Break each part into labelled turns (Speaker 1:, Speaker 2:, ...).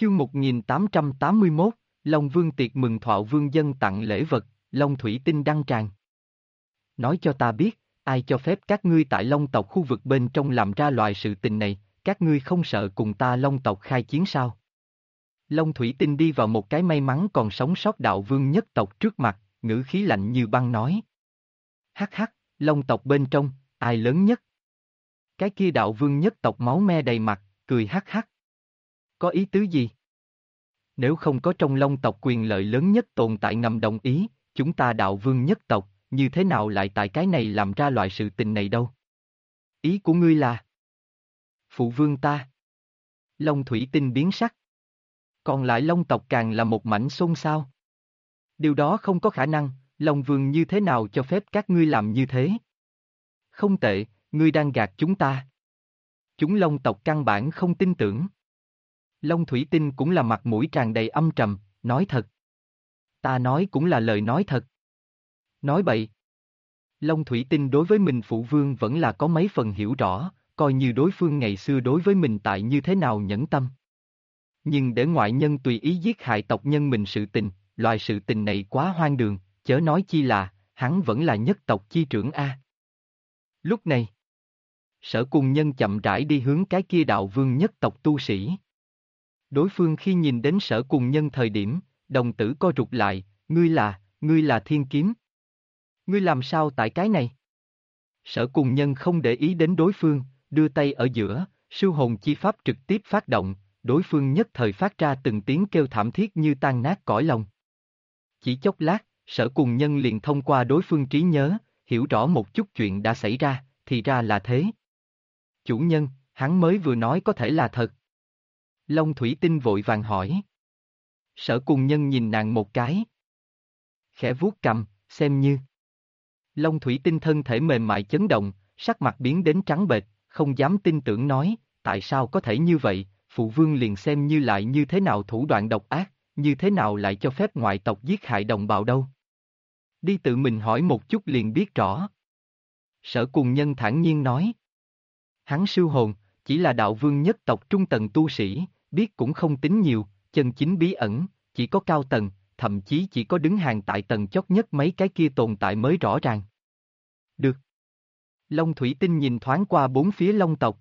Speaker 1: Chương 1881, Long Vương tiệc mừng thọ vương dân tặng lễ vật, Long thủy tinh đăng tràng. Nói cho ta biết, ai cho phép các ngươi tại Long tộc khu vực bên trong làm ra loại sự tình này, các ngươi không sợ cùng ta Long tộc khai chiến sao? Long thủy tinh đi vào một cái may mắn còn sống sót đạo vương nhất tộc trước mặt, ngữ khí lạnh như băng nói. Hắc hắc, Long tộc bên trong, ai lớn nhất? Cái kia đạo vương nhất tộc máu me đầy mặt, cười hắc hắc. Có ý tứ gì? Nếu không có trong Long tộc quyền lợi lớn nhất tồn tại ngầm đồng ý, chúng ta đạo vương nhất tộc, như thế nào lại tại cái này làm ra loại sự tình này đâu? Ý của ngươi là? Phụ vương ta. Long thủy tinh biến sắc. Còn lại Long tộc càng là một mảnh xôn xao. Điều đó không có khả năng, Long vương như thế nào cho phép các ngươi làm như thế? Không tệ, ngươi đang gạt chúng ta. Chúng Long tộc căn bản không tin tưởng. Long thủy tinh cũng là mặt mũi tràn đầy âm trầm, nói thật. Ta nói cũng là lời nói thật. Nói bậy. Long thủy tinh đối với mình phụ vương vẫn là có mấy phần hiểu rõ, coi như đối phương ngày xưa đối với mình tại như thế nào nhẫn tâm. Nhưng để ngoại nhân tùy ý giết hại tộc nhân mình sự tình, loại sự tình này quá hoang đường, chớ nói chi là, hắn vẫn là nhất tộc chi trưởng A. Lúc này, Sở Cùng Nhân chậm rãi đi hướng cái kia đạo vương nhất tộc tu sĩ. Đối phương khi nhìn đến Sở Cùng Nhân thời điểm, đồng tử co rụt lại, ngươi là Thiên Kiếm. Ngươi làm sao tại cái này? Sở Cùng Nhân không để ý đến đối phương, đưa tay ở giữa, siêu hồn chi pháp trực tiếp phát động, đối phương nhất thời phát ra từng tiếng kêu thảm thiết như tan nát cõi lòng. Chỉ chốc lát, Sở Cùng Nhân liền thông qua đối phương trí nhớ, hiểu rõ một chút chuyện đã xảy ra, thì ra là thế. Chủ nhân, hắn mới vừa nói có thể là thật. Long thủy tinh vội vàng hỏi. Sở Cùng Nhân nhìn nàng một cái. Khẽ vuốt cầm, xem như. Long thủy tinh thân thể mềm mại chấn động, sắc mặt biến đến trắng bệch, không dám tin tưởng nói, tại sao có thể như vậy, phụ vương liền xem như lại như thế nào thủ đoạn độc ác, như thế nào lại cho phép ngoại tộc giết hại đồng bào đâu. Đi tự mình hỏi một chút liền biết rõ. Sở Cùng Nhân thản nhiên nói. Hắn siêu hồn, chỉ là đạo vương nhất tộc trung tầng tu sĩ, biết cũng không tính nhiều, chân chính bí ẩn, chỉ có cao tầng, thậm chí chỉ có đứng hàng tại tầng chót nhất mấy cái kia tồn tại mới rõ ràng. Được. Long thủy tinh nhìn thoáng qua bốn phía Long tộc.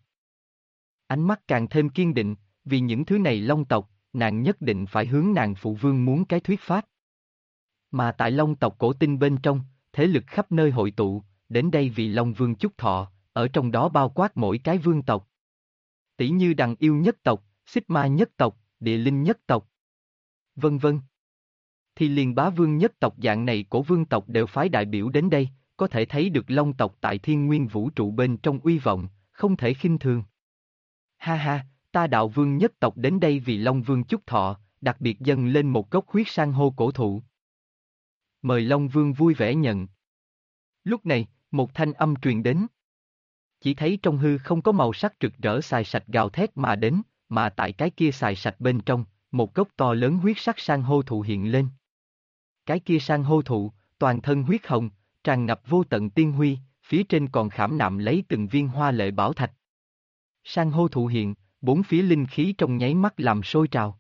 Speaker 1: Ánh mắt càng thêm kiên định, vì những thứ này Long tộc, nàng nhất định phải hướng nàng phụ vương muốn cái thuyết pháp. Mà tại Long tộc cổ tinh bên trong, thế lực khắp nơi hội tụ, đến đây vì Long vương chúc thọ, ở trong đó bao quát mỗi cái vương tộc. Tỷ như Đằng Yêu nhất tộc, Xích Ma nhất tộc, Địa Linh nhất tộc, vân vân. Thì liền Bá Vương nhất tộc dạng này của vương tộc đều phái đại biểu đến đây, có thể thấy được Long tộc tại thiên nguyên vũ trụ bên trong uy vọng, không thể khinh thường. Ha ha, ta đạo vương nhất tộc đến đây vì Long vương chúc thọ, đặc biệt dâng lên một gốc huyết san hô cổ thụ. Mời Long vương vui vẻ nhận. Lúc này, một thanh âm truyền đến. Chỉ thấy trong hư không có màu sắc rực rỡ xài sạch gào thét mà đến, mà tại cái kia xài sạch bên trong, một gốc to lớn huyết sắc san hô thụ hiện lên. Cái kia san hô thụ, toàn thân huyết hồng, tràn ngập vô tận tiên huy, phía trên còn khảm nạm lấy từng viên hoa lệ bảo thạch. San hô thụ hiện, bốn phía linh khí trong nháy mắt làm sôi trào.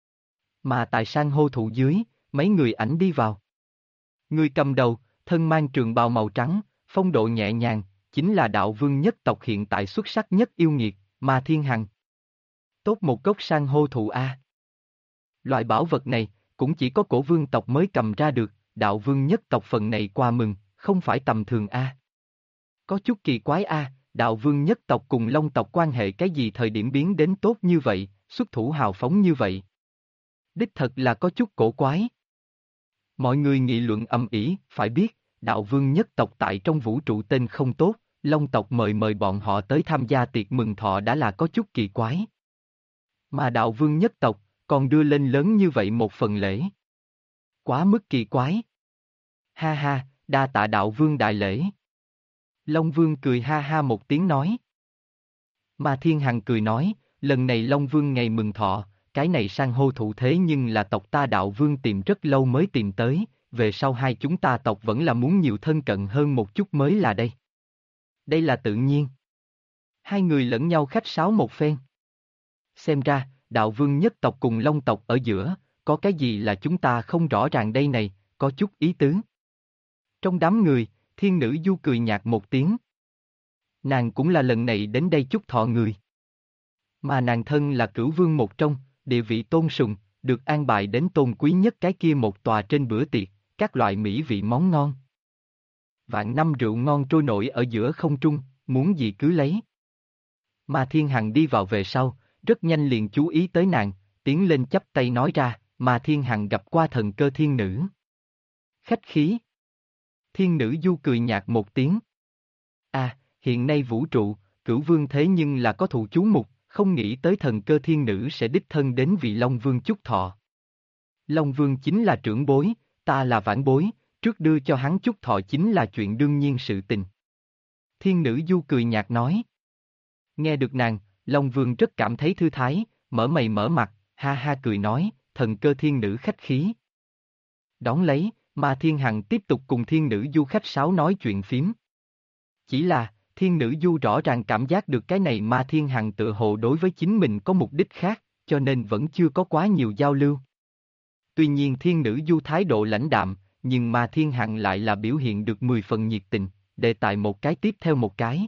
Speaker 1: Mà tại san hô thụ dưới, mấy người ảnh đi vào. Người cầm đầu, thân mang trường bào màu trắng, phong độ nhẹ nhàng, chính là đạo vương nhất tộc hiện tại xuất sắc nhất yêu nghiệt, Ma Thiên Hằng. Tốt một gốc san hô thụ A. Loại bảo vật này, cũng chỉ có cổ vương tộc mới cầm ra được, đạo vương nhất tộc phần này qua mừng, không phải tầm thường A. Có chút kỳ quái A, đạo vương nhất tộc cùng Long tộc quan hệ cái gì thời điểm biến đến tốt như vậy, xuất thủ hào phóng như vậy. Đích thật là có chút cổ quái. Mọi người nghị luận ầm ĩ, phải biết, đạo vương nhất tộc tại trong vũ trụ tên không tốt, Long tộc mời bọn họ tới tham gia tiệc mừng thọ đã là có chút kỳ quái. Mà đạo vương nhất tộc, còn đưa lên lớn như vậy một phần lễ. Quá mức kỳ quái. Ha ha, đa tạ đạo vương đại lễ. Long vương cười ha ha một tiếng nói. Mà Thiên Hằng cười nói, lần này Long vương ngày mừng thọ, cái này san hô thụ thế nhưng là tộc ta đạo vương tìm rất lâu mới tìm tới, về sau hai chúng ta tộc vẫn là muốn nhiều thân cận hơn một chút mới là đây. Đây là tự nhiên. Hai người lẫn nhau khách sáo một phen. Xem ra, đạo vương nhất tộc cùng Long tộc ở giữa, có cái gì là chúng ta không rõ ràng đây này, có chút ý tứ. Trong đám người, thiên nữ du cười nhạt một tiếng. Nàng cũng là lần này đến đây chúc thọ người. Mà nàng thân là cửu vương một trong, địa vị tôn sùng, được an bài đến tôn quý nhất cái kia một tòa trên bữa tiệc, các loại mỹ vị món ngon. Vạn năm rượu ngon trôi nổi ở giữa không trung, muốn gì cứ lấy. Mà Thiên Hằng đi vào về sau, rất nhanh liền chú ý tới nàng, tiến lên chắp tay nói ra, mà Thiên Hằng gặp qua thần cơ thiên nữ. Khách khí. Thiên nữ du cười nhạt một tiếng. À, hiện nay vũ trụ, cửu vương thế nhưng là có thụ chú mục, không nghĩ tới thần cơ thiên nữ sẽ đích thân đến vị Long Vương chúc thọ. Long Vương chính là trưởng bối, ta là vãn bối, trước đưa cho hắn chúc thọ chính là chuyện đương nhiên sự tình. Thiên nữ du cười nhạt nói. Nghe được nàng, Long Vương rất cảm thấy thư thái, mở mày mở mặt, ha ha cười nói, thần cơ thiên nữ khách khí. Đón lấy, mà Thiên Hằng tiếp tục cùng thiên nữ du khách sáo nói chuyện phím. Chỉ là, thiên nữ du rõ ràng cảm giác được cái này mà Thiên Hằng tự hồ đối với chính mình có mục đích khác, cho nên vẫn chưa có quá nhiều giao lưu. Tuy nhiên thiên nữ du thái độ lãnh đạm, nhưng mà Thiên Hằng lại là biểu hiện được 10 phần nhiệt tình, đề tài một cái tiếp theo một cái.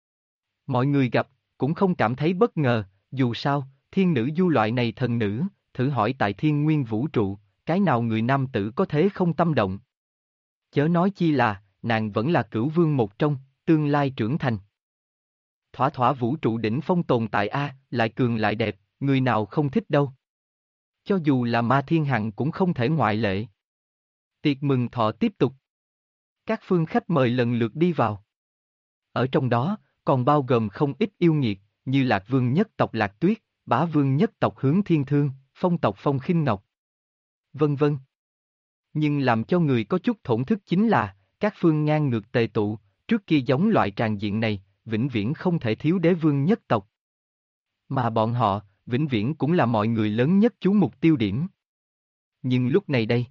Speaker 1: Mọi người gặp, cũng không cảm thấy bất ngờ, dù sao, thiên nữ du loại này thần nữ, thử hỏi tại thiên nguyên vũ trụ, cái nào người nam tử có thế không tâm động. Chớ nói chi là, nàng vẫn là cửu vương một trong, tương lai trưởng thành. Thỏa thỏa vũ trụ đỉnh phong tồn tại A, lại cường lại đẹp, người nào không thích đâu. Cho dù là Ma Thiên Hằng cũng không thể ngoại lệ. Tiệc mừng thọ tiếp tục. Các phương khách mời lần lượt đi vào. Ở trong đó, còn bao gồm không ít yêu nghiệt, như Lạc Vương nhất tộc Lạc Tuyết, Bá Vương nhất tộc Hướng Thiên Thương, Phong tộc Phong Khinh Ngọc, vân vân. Nhưng làm cho người có chút thổn thức chính là, các phương ngang ngược tề tụ, trước kia giống loại tràng diện này, vĩnh viễn không thể thiếu đế vương nhất tộc. Mà bọn họ, vĩnh viễn cũng là mọi người lớn nhất chú mục tiêu điểm. Nhưng lúc này đây,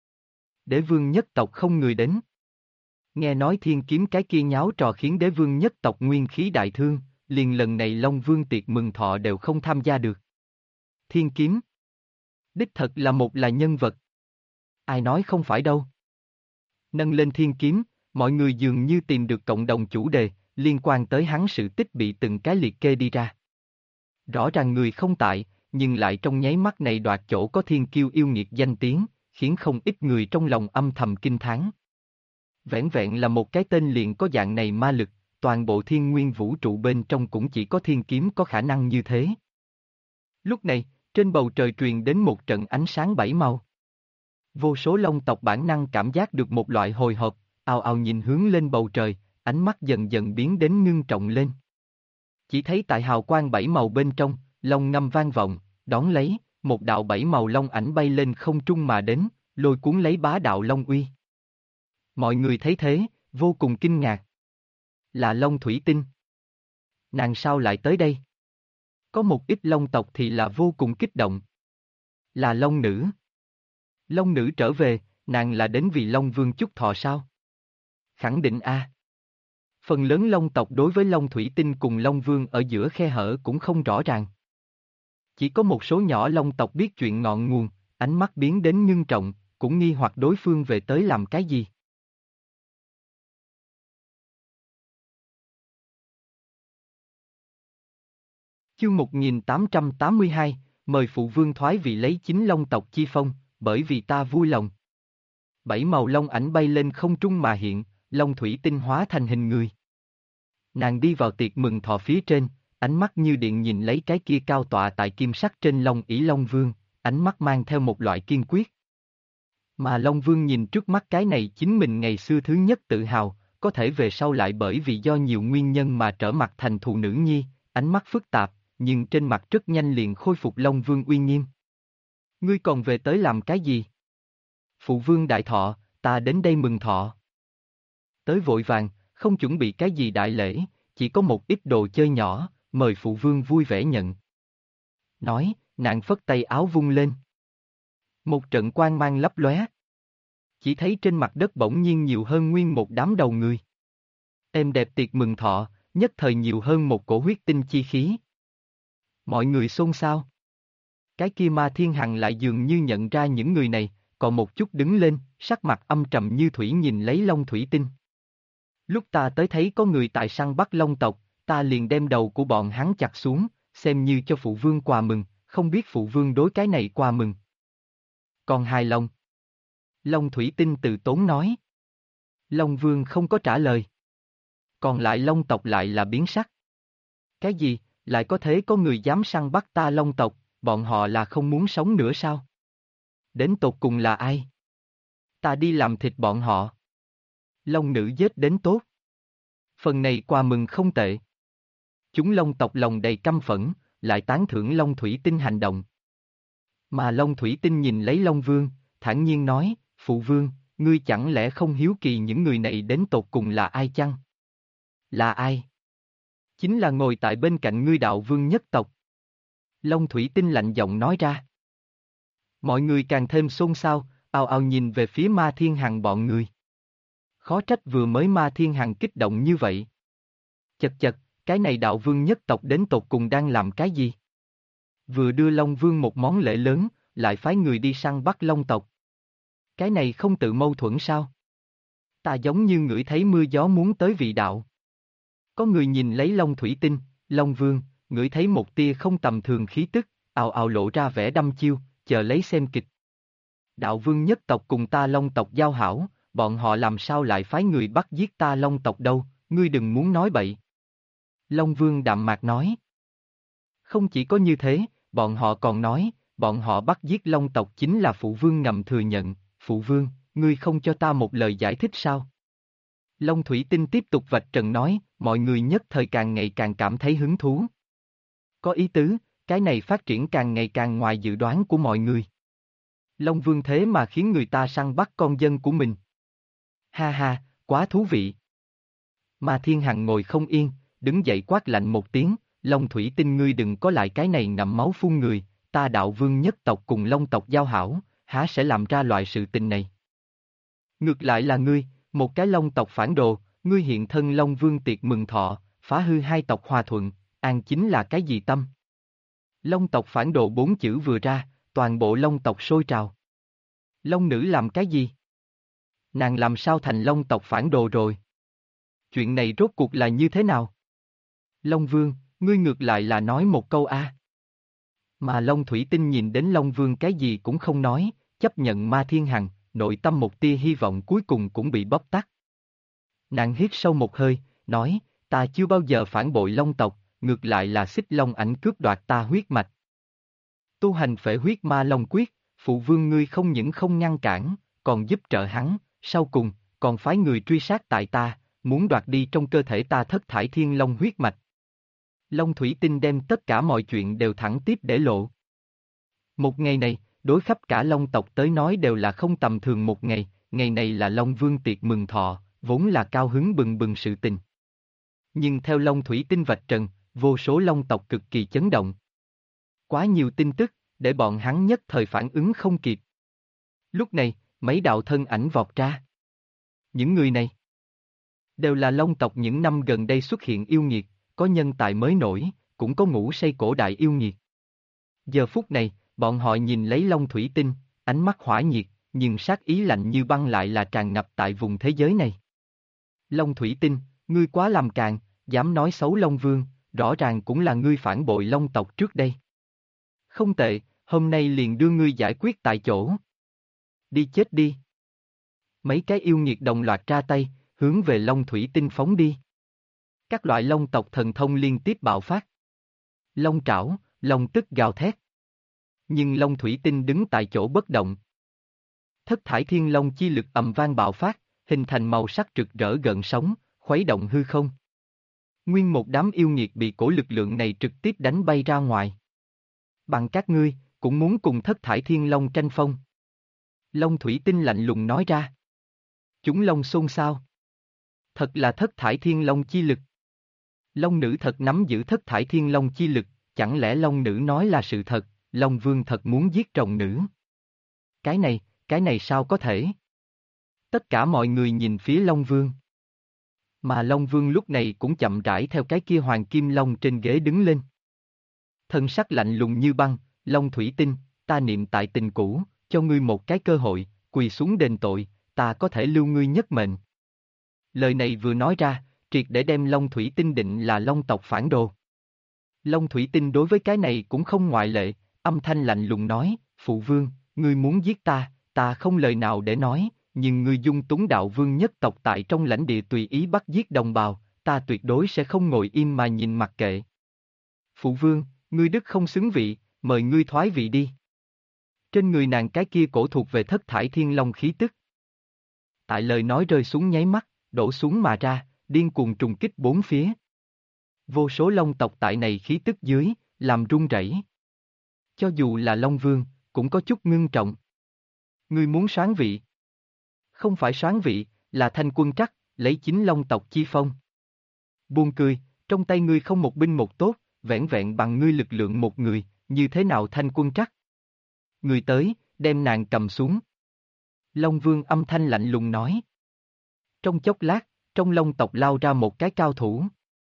Speaker 1: đế vương nhất tộc không người đến. Nghe nói thiên kiếm cái kia nháo trò khiến đế vương nhất tộc nguyên khí đại thương, liền lần này Long Vương tiệc mừng thọ đều không tham gia được. Thiên kiếm đích thật là một là nhân vật. Ai nói không phải đâu. Nâng lên thiên kiếm, mọi người dường như tìm được cộng đồng chủ đề, liên quan tới hắn sự tích bị từng cái liệt kê đi ra. Rõ ràng người không tại, nhưng lại trong nháy mắt này đoạt chỗ có thiên kiêu yêu nghiệt danh tiếng, khiến không ít người trong lòng âm thầm kinh thán. Vẻn vẹn là một cái tên liền có dạng này ma lực, toàn bộ thiên nguyên vũ trụ bên trong cũng chỉ có thiên kiếm có khả năng như thế. Lúc này, trên bầu trời truyền đến một trận ánh sáng bảy màu. Vô số long tộc bản năng cảm giác được một loại hồi hộp, ào ào nhìn hướng lên bầu trời, ánh mắt dần dần biến đến ngưng trọng lên. Chỉ thấy tại hào quang bảy màu bên trong, long ngâm vang vọng, đón lấy, một đạo bảy màu long ảnh bay lên không trung mà đến, lôi cuốn lấy bá đạo long uy. Mọi người thấy thế, vô cùng kinh ngạc. Là Long Thủy Tinh. Nàng sao lại tới đây? Có một ít long tộc thì là vô cùng kích động. Là Long Nữ. Long Nữ trở về, nàng là đến vì Long Vương chúc thọ sao? Khẳng định a. Phần lớn long tộc đối với Long Thủy Tinh cùng Long Vương ở giữa khe hở cũng không rõ ràng. Chỉ có một số nhỏ long tộc biết chuyện ngọn nguồn, ánh mắt biến đến ngưng trọng, cũng nghi hoặc đối phương về tới làm cái gì. Chương 1882, mời phụ vương thoái vị lấy chính long tộc chi phong, bởi vì ta vui lòng. Bảy màu long ảnh bay lên không trung mà hiện, Long Thủy Tinh hóa thành hình người. Nàng đi vào tiệc mừng thọ phía trên, ánh mắt như điện nhìn lấy cái kia cao tọa tại kim sắc trên long ỷ Long Vương, ánh mắt mang theo một loại kiên quyết. Mà Long Vương nhìn trước mắt cái này chính mình ngày xưa thứ nhất tự hào, có thể về sau lại bởi vì do nhiều nguyên nhân mà trở mặt thành thù nữ nhi, ánh mắt phức tạp, nhưng trên mặt rất nhanh liền khôi phục Long Vương uy nghiêm. Ngươi còn về tới làm cái gì? Phụ vương đại thọ, ta đến đây mừng thọ. Tới vội vàng, không chuẩn bị cái gì đại lễ, chỉ có một ít đồ chơi nhỏ, mời phụ vương vui vẻ nhận. Nói, nàng phất tay áo vung lên. Một trận quang mang lấp lóe. Chỉ thấy trên mặt đất bỗng nhiên nhiều hơn nguyên một đám đầu người. Êm đẹp tiệc mừng thọ, nhất thời nhiều hơn một cổ huyết tinh chi khí. Mọi người xôn xao. Cái kia Ma Thiên Hằng lại dường như nhận ra những người này, còn một chút đứng lên, sắc mặt âm trầm như thủy nhìn lấy Long Thủy Tinh. Lúc ta tới thấy có người tại săn bắt Long tộc, ta liền đem đầu của bọn hắn chặt xuống, xem như cho phụ vương quà mừng, không biết phụ vương đối cái này quà mừng. Còn hài lòng. Long Thủy Tinh từ tốn nói. Long Vương không có trả lời. Còn lại Long tộc lại là biến sắc. Cái gì, lại có thế có người dám săn bắt ta Long tộc, bọn họ là không muốn sống nữa sao? Đến tột cùng là ai? Ta đi làm thịt bọn họ. Long nữ giết đến tốt. Phần này quà mừng không tệ. Chúng Long tộc lòng đầy căm phẫn, lại tán thưởng Long Thủy Tinh hành động. Mà Long Thủy Tinh nhìn lấy Long Vương, thản nhiên nói, Phụ Vương, ngươi chẳng lẽ không hiếu kỳ những người này đến tột cùng là ai chăng? Là ai? Chính là ngồi tại bên cạnh ngươi Đạo Vương nhất tộc. Long Thủy Tinh lạnh giọng nói ra. Mọi người càng thêm xôn xao, ào ào nhìn về phía Ma Thiên Hằng bọn người. Khó trách vừa mới Ma Thiên Hằng kích động như vậy. Chật chật, cái này Đạo Vương nhất tộc đến tột cùng đang làm cái gì? Vừa đưa Long Vương một món lễ lớn, lại phái người đi săn bắt Long tộc. Cái này không tự mâu thuẫn sao? Ta giống như ngửi thấy mưa gió muốn tới vị đạo. Có người nhìn lấy Long Thủy Tinh, Long Vương, ngửi thấy một tia không tầm thường khí tức, ào ào lộ ra vẻ đăm chiêu, chờ lấy xem kịch. Đạo Vương nhất tộc cùng ta Long tộc giao hảo, bọn họ làm sao lại phái người bắt giết ta Long tộc đâu, ngươi đừng muốn nói bậy. Long Vương đạm mạc nói. Không chỉ có như thế, bọn họ còn nói, bọn họ bắt giết Long tộc chính là Phụ Vương ngầm thừa nhận, Phụ Vương, ngươi không cho ta một lời giải thích sao? Long Thủy Tinh tiếp tục vạch trần nói, mọi người nhất thời càng ngày càng cảm thấy hứng thú. Có ý tứ, cái này phát triển càng ngày càng ngoài dự đoán của mọi người. Long Vương thế mà khiến người ta săn bắt con dân của mình. Ha ha, quá thú vị. Mà Thiên Hằng ngồi không yên, đứng dậy quát lạnh một tiếng, Long Thủy Tinh ngươi đừng có lại cái này ngậm máu phun người, ta Đạo Vương nhất tộc cùng Long tộc giao hảo, há sẽ làm ra loại sự tình này. Ngược lại là ngươi, một cái Long tộc phản đồ, ngươi hiện thân Long Vương tiệc mừng thọ, phá hư hai tộc hòa thuận, an chính là cái gì tâm? Long tộc phản đồ 4 chữ vừa ra, toàn bộ Long tộc sôi trào. Long nữ làm cái gì? Nàng làm sao thành Long tộc phản đồ rồi? Chuyện này rốt cuộc là như thế nào? Long Vương, ngươi ngược lại là nói một câu a. Mà Long Thủy Tinh nhìn đến Long Vương cái gì cũng không nói, chấp nhận Ma Thiên Hằng, nội tâm một tia hy vọng cuối cùng cũng bị bóp tắt. Nàng hít sâu một hơi, nói, ta chưa bao giờ phản bội Long tộc, ngược lại là xích Long ảnh cướp đoạt ta huyết mạch. Tu hành phệ huyết ma Long quyết, Phụ Vương ngươi không những không ngăn cản, còn giúp trợ hắn, sau cùng, còn phái người truy sát tại ta, muốn đoạt đi trong cơ thể ta thất thải thiên long huyết mạch. Long Thủy Tinh đem tất cả mọi chuyện đều thẳng tiếp để lộ. Một ngày này, đối khắp cả Long tộc tới nói đều là không tầm thường một ngày, ngày này là Long Vương tiệc mừng thọ, vốn là cao hứng bừng bừng sự tình. Nhưng theo Long Thủy Tinh vạch trần, vô số Long tộc cực kỳ chấn động. Quá nhiều tin tức, để bọn hắn nhất thời phản ứng không kịp. Lúc này, mấy đạo thân ảnh vọt ra. Những người này đều là Long tộc những năm gần đây xuất hiện yêu nghiệt, có nhân tài mới nổi, cũng có ngủ say cổ đại yêu nghiệt. Giờ phút này, bọn họ nhìn lấy Long Thủy Tinh, ánh mắt hỏa nhiệt, nhưng sát ý lạnh như băng lại là tràn ngập tại vùng thế giới này. Long Thủy Tinh, ngươi quá làm càn, dám nói xấu Long Vương, rõ ràng cũng là ngươi phản bội Long tộc trước đây. Không tệ, hôm nay liền đưa ngươi giải quyết tại chỗ. Đi chết đi. Mấy cái yêu nghiệt đồng loạt ra tay, hướng về Long Thủy Tinh phóng đi. Các loại Long tộc thần thông liên tiếp bạo phát. Long trảo, Long tức gào thét. Nhưng Long Thủy Tinh đứng tại chỗ bất động. Thất thải thiên long chi lực ầm vang bạo phát, hình thành màu sắc rực rỡ gợn sóng, khuấy động hư không. Nguyên một đám yêu nghiệt bị cổ lực lượng này trực tiếp đánh bay ra ngoài. Bằng các ngươi, cũng muốn cùng thất thải thiên long tranh phong. Long Thủy Tinh lạnh lùng nói ra. Chúng long xôn xao. Thật là thất thải thiên long chi lực. Long nữ thật nắm giữ thất thải thiên long chi lực, chẳng lẽ Long nữ nói là sự thật, Long Vương thật muốn giết rồng nữ. Cái này sao có thể? Tất cả mọi người nhìn phía Long Vương. Mà Long Vương lúc này cũng chậm rãi theo cái kia hoàng kim long trên ghế đứng lên. Thân sắc lạnh lùng như băng, Long Thủy Tinh, ta niệm tại tình cũ, cho ngươi một cái cơ hội, quỳ xuống đền tội, ta có thể lưu ngươi nhất mệnh. Lời này vừa nói ra, triệt để đem Long Thủy Tinh định là Long tộc phản đồ. Long Thủy Tinh đối với cái này cũng không ngoại lệ, âm thanh lạnh lùng nói, Phụ Vương, ngươi muốn giết ta, ta không lời nào để nói, nhưng ngươi dung túng đạo vương nhất tộc tại trong lãnh địa tùy ý bắt giết đồng bào, ta tuyệt đối sẽ không ngồi im mà nhìn mặc kệ. Phụ Vương, ngươi đức không xứng vị, mời ngươi thoái vị đi. Trên người nàng cái kia cổ thuộc về thất thải thiên long khí tức. Tại lời nói rơi xuống nháy mắt, đổ xuống mà ra, điên cuồng trùng kích bốn phía. Vô số long tộc tại này khí tức dưới, làm run rẩy. Cho dù là Long Vương, cũng có chút ngưng trọng. Ngươi muốn soán vị? Không phải soán vị, là thanh quân trắc, lấy chính long tộc chi phong. Buồn cười, trong tay ngươi không một binh một tốt, vẻn vẹn bằng ngươi lực lượng một người, như thế nào thanh quân trắc? Người tới, đem nàng cầm xuống. Long Vương âm thanh lạnh lùng nói. Trong chốc lát, trong long tộc lao ra một cái cao thủ.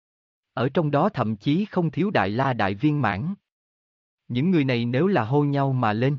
Speaker 1: Ở trong đó thậm chí không thiếu đại la đại viên mãn. Những người này nếu là hô nhau mà lên.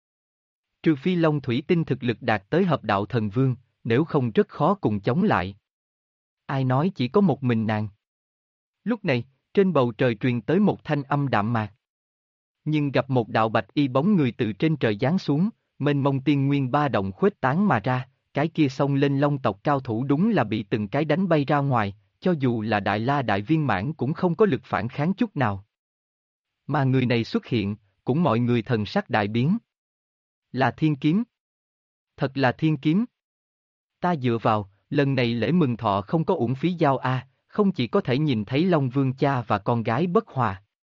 Speaker 1: Trừ phi Long Thủy Tinh thực lực đạt tới hợp đạo thần vương, nếu không rất khó cùng chống lại. Ai nói chỉ có một mình nàng. Lúc này, trên bầu trời truyền tới một thanh âm đạm mạc. Nhưng gặp một đạo bạch y bóng người từ trên trời giáng xuống, mênh mông tiên nguyên ba động khuếch tán mà ra, cái kia xông lên long tộc cao thủ đúng là bị từng cái đánh bay ra ngoài, cho dù là đại la đại viên mãn cũng không có lực phản kháng chút nào. Mà người này xuất hiện, cũng mọi người thần sắc đại biến. Là thiên kiếm. Thật là thiên kiếm. Ta dựa vào, lần này lễ mừng thọ không có uổng phí giao a, không chỉ có thể nhìn thấy Long Vương cha và con gái bất hòa.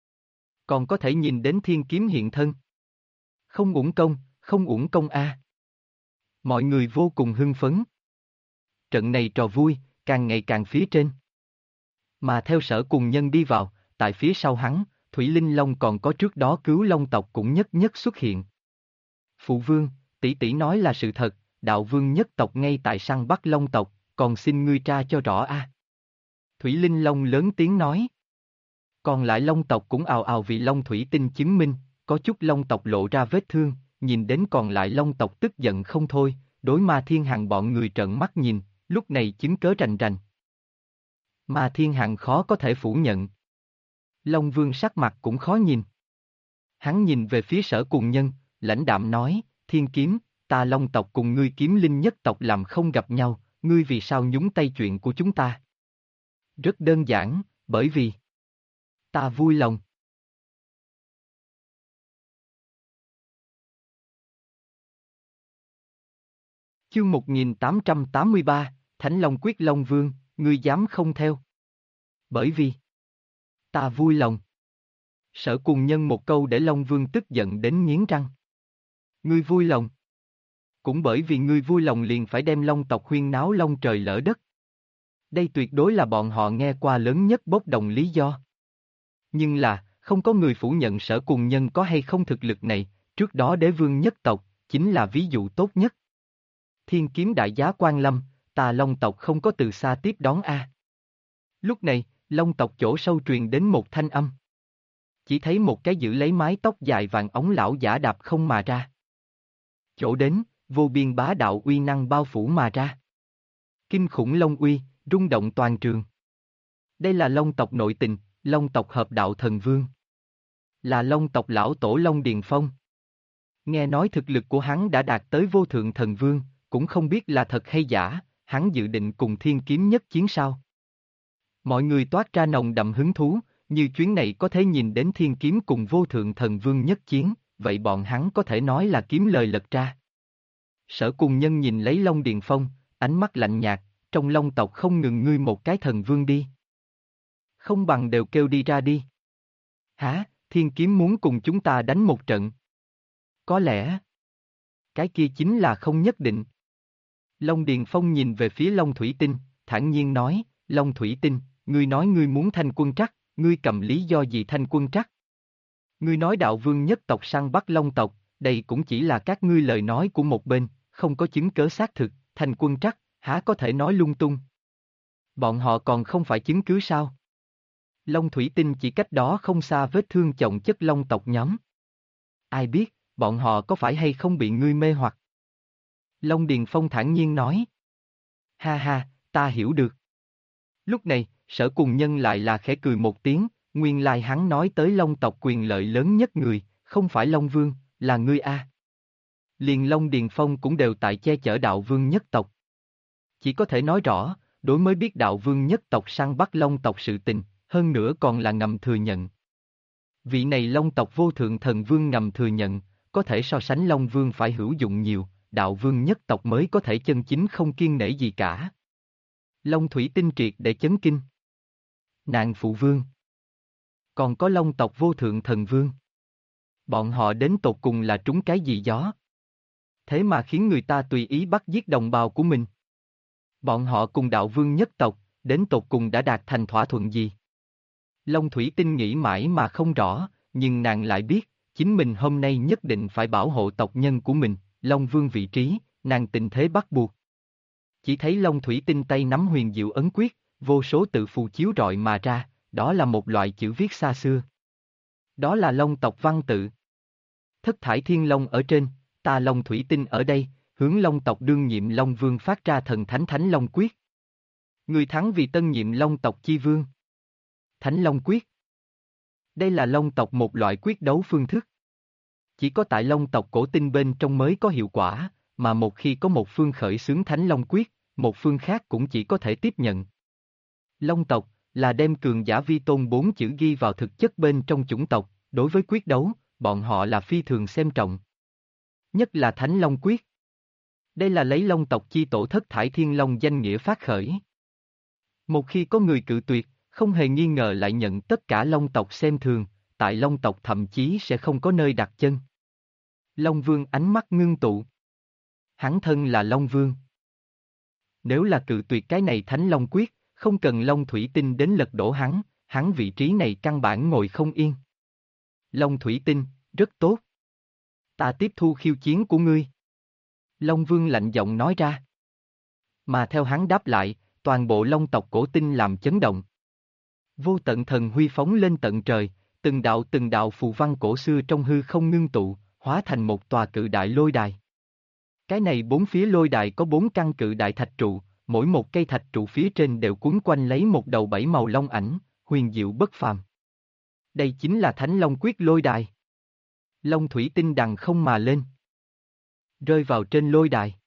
Speaker 1: Còn có thể nhìn đến thiên kiếm hiện thân. Không uổng công a. Mọi người vô cùng hưng phấn. Trận này trò vui, càng ngày càng phía trên. Mà theo Sở Cùng Nhân đi vào, tại phía sau hắn, Thủy Linh Long còn có trước đó cứu Long tộc cũng nhất nhất xuất hiện. Phụ Vương, tỷ tỷ nói là sự thật, đạo vương nhất tộc ngay tại săn bắt Long tộc, còn xin ngươi tra cho rõ a. Thủy Linh Long lớn tiếng nói. Còn lại Long tộc cũng ào ào vì Long Thủy Tinh chứng minh, có chút Long tộc lộ ra vết thương, nhìn đến còn lại Long tộc tức giận không thôi, đối Ma Thiên Hằng bọn người trợn mắt nhìn, lúc này chứng cớ rành rành. Ma Thiên Hằng khó có thể phủ nhận. Long Vương sắc mặt cũng khó nhìn. Hắn nhìn về phía Sở Cùng Nhân, lãnh đạm nói, Thiên Kiếm, ta Long tộc cùng ngươi Kiếm Linh nhất tộc làm không gặp nhau, ngươi vì sao nhúng tay chuyện của chúng ta? Rất đơn giản, bởi vì ta vui lòng. Chương 1883, Thánh Long Quyết Long Vương, ngươi dám không theo? Bởi vì ta vui lòng. Sở Cùng Nhân một câu để Long Vương tức giận đến nghiến răng. Ngươi vui lòng. Cũng bởi vì ngươi vui lòng liền phải đem Long tộc huyên náo long trời lỡ đất. Đây tuyệt đối là bọn họ nghe qua lớn nhất bốc đồng lý do. Nhưng là, không có người phủ nhận Sở Cùng Nhân có hay không thực lực này, trước đó đế vương nhất tộc, chính là ví dụ tốt nhất. Thiên kiếm đại giá Quan Lâm, ta Long tộc không có từ xa tiếp đón a. Lúc này, Long tộc chỗ sâu truyền đến một thanh âm. Chỉ thấy một cái giữ lấy mái tóc dài vàng ống lão giả đạp không mà ra. Chỗ đến, vô biên bá đạo uy năng bao phủ mà ra. Kinh khủng long uy, rung động toàn trường. Đây là Long tộc nội tình, Long tộc hợp đạo thần vương. Là Long tộc lão tổ Long Điền Phong. Nghe nói thực lực của hắn đã đạt tới vô thượng thần vương, cũng không biết là thật hay giả, hắn dự định cùng thiên kiếm nhất chiến sao. Mọi người toát ra nồng đậm hứng thú, như chuyến này có thể nhìn đến thiên kiếm cùng vô thượng thần vương nhất chiến, vậy bọn hắn có thể nói là kiếm lời lật ra. Sở Cùng Nhân nhìn lấy Long Điền Phong, ánh mắt lạnh nhạt, trong Long tộc không ngừng ngươi một cái thần vương đi. Không bằng đều kêu đi ra đi. Hả, thiên kiếm muốn cùng chúng ta đánh một trận. Có lẽ, cái kia chính là không nhất định. Long Điền Phong nhìn về phía Long Thủy Tinh, thản nhiên nói, Long Thủy Tinh, ngươi nói ngươi muốn thanh quân trắc, ngươi cầm lý do gì thanh quân trắc? Ngươi nói đạo vương nhất tộc săn bắt Long tộc, đây cũng chỉ là các ngươi lời nói của một bên, không có chứng cớ xác thực, thanh quân trắc, há có thể nói lung tung. Bọn họ còn không phải chứng cứ sao? Long Thủy Tinh chỉ cách đó không xa vết thương chồng chất Long tộc nhóm. ai biết, bọn họ có phải hay không bị ngươi mê hoặc. Long Điền Phong thản nhiên nói. Ha ha, ta hiểu được. Lúc này, Sở Cùng Nhân lại là khẽ cười một tiếng, nguyên lai hắn nói tới Long tộc quyền lợi lớn nhất người, không phải Long Vương, là ngươi a. Liền Long Điền Phong cũng đều tại che chở đạo vương nhất tộc. Chỉ có thể nói rõ, đối mới biết đạo vương nhất tộc săn bắt Long tộc sự tình, hơn nữa còn là ngầm thừa nhận. Vị này Long tộc vô thượng thần vương ngầm thừa nhận, có thể so sánh Long Vương phải hữu dụng nhiều, đạo vương nhất tộc mới có thể chân chính không kiêng nể gì cả. Long thủy tinh triệt để chấn kinh. Nàng phụ vương. Còn có Long tộc vô thượng thần vương. Bọn họ đến tột cùng là trúng cái gì gió? Thế mà khiến người ta tùy ý bắt giết đồng bào của mình. Bọn họ cùng đạo vương nhất tộc, đến tột cùng đã đạt thành thỏa thuận gì? Long thủy tinh nghĩ mãi mà không rõ, nhưng nàng lại biết, chính mình hôm nay nhất định phải bảo hộ tộc nhân của mình, Long Vương vị trí, nàng tình thế bắt buộc. Chỉ thấy Long thủy tinh tay nắm huyền diệu ấn quyết, vô số tự phù chiếu rọi mà ra, đó là một loại chữ viết xa xưa. Đó là Long tộc văn tự. Thất thải thiên long ở trên, ta Long thủy tinh ở đây, hướng Long tộc đương nhiệm Long Vương phát ra thần thánh thánh Long quyết. Người thắng vì tân nhiệm Long tộc chi vương. Thánh Long quyết. Đây là Long tộc một loại quyết đấu phương thức. Chỉ có tại Long tộc cổ tinh bên trong mới có hiệu quả, mà một khi có một phương khởi xướng Thánh Long quyết, một phương khác cũng chỉ có thể tiếp nhận. Long tộc là đem cường giả vi tôn 4 chữ ghi vào thực chất bên trong chủng tộc, đối với quyết đấu, bọn họ là phi thường xem trọng. Nhất là Thánh Long quyết. Đây là lấy Long tộc chi tổ thất thải thiên long danh nghĩa phát khởi. Một khi có người cự tuyệt, không hề nghi ngờ lại nhận tất cả Long tộc xem thường, tại Long tộc thậm chí sẽ không có nơi đặt chân. Long Vương ánh mắt ngưng tụ. Hắn thân là Long Vương. Nếu là cự tuyệt cái này Thánh Long quyết, không cần Long Thủy Tinh đến lật đổ hắn vị trí này căn bản ngồi không yên. Long Thủy Tinh, rất tốt. Ta tiếp thu khiêu chiến của ngươi. Long Vương lạnh giọng nói ra. Mà theo hắn đáp lại, toàn bộ Long tộc cổ tinh làm chấn động. Vô tận thần huy phóng lên tận trời, từng đạo phù văn cổ xưa trong hư không ngưng tụ, hóa thành một tòa cự đại lôi đài. Cái này bốn phía lôi đài có 4 căn cự đại thạch trụ, mỗi một cây thạch trụ phía trên đều quấn quanh lấy một đầu 7 màu long ảnh, huyền diệu bất phàm. Đây chính là Thánh Long quyết lôi đài. Long thủy tinh đằng không mà lên, rơi vào trên lôi đài.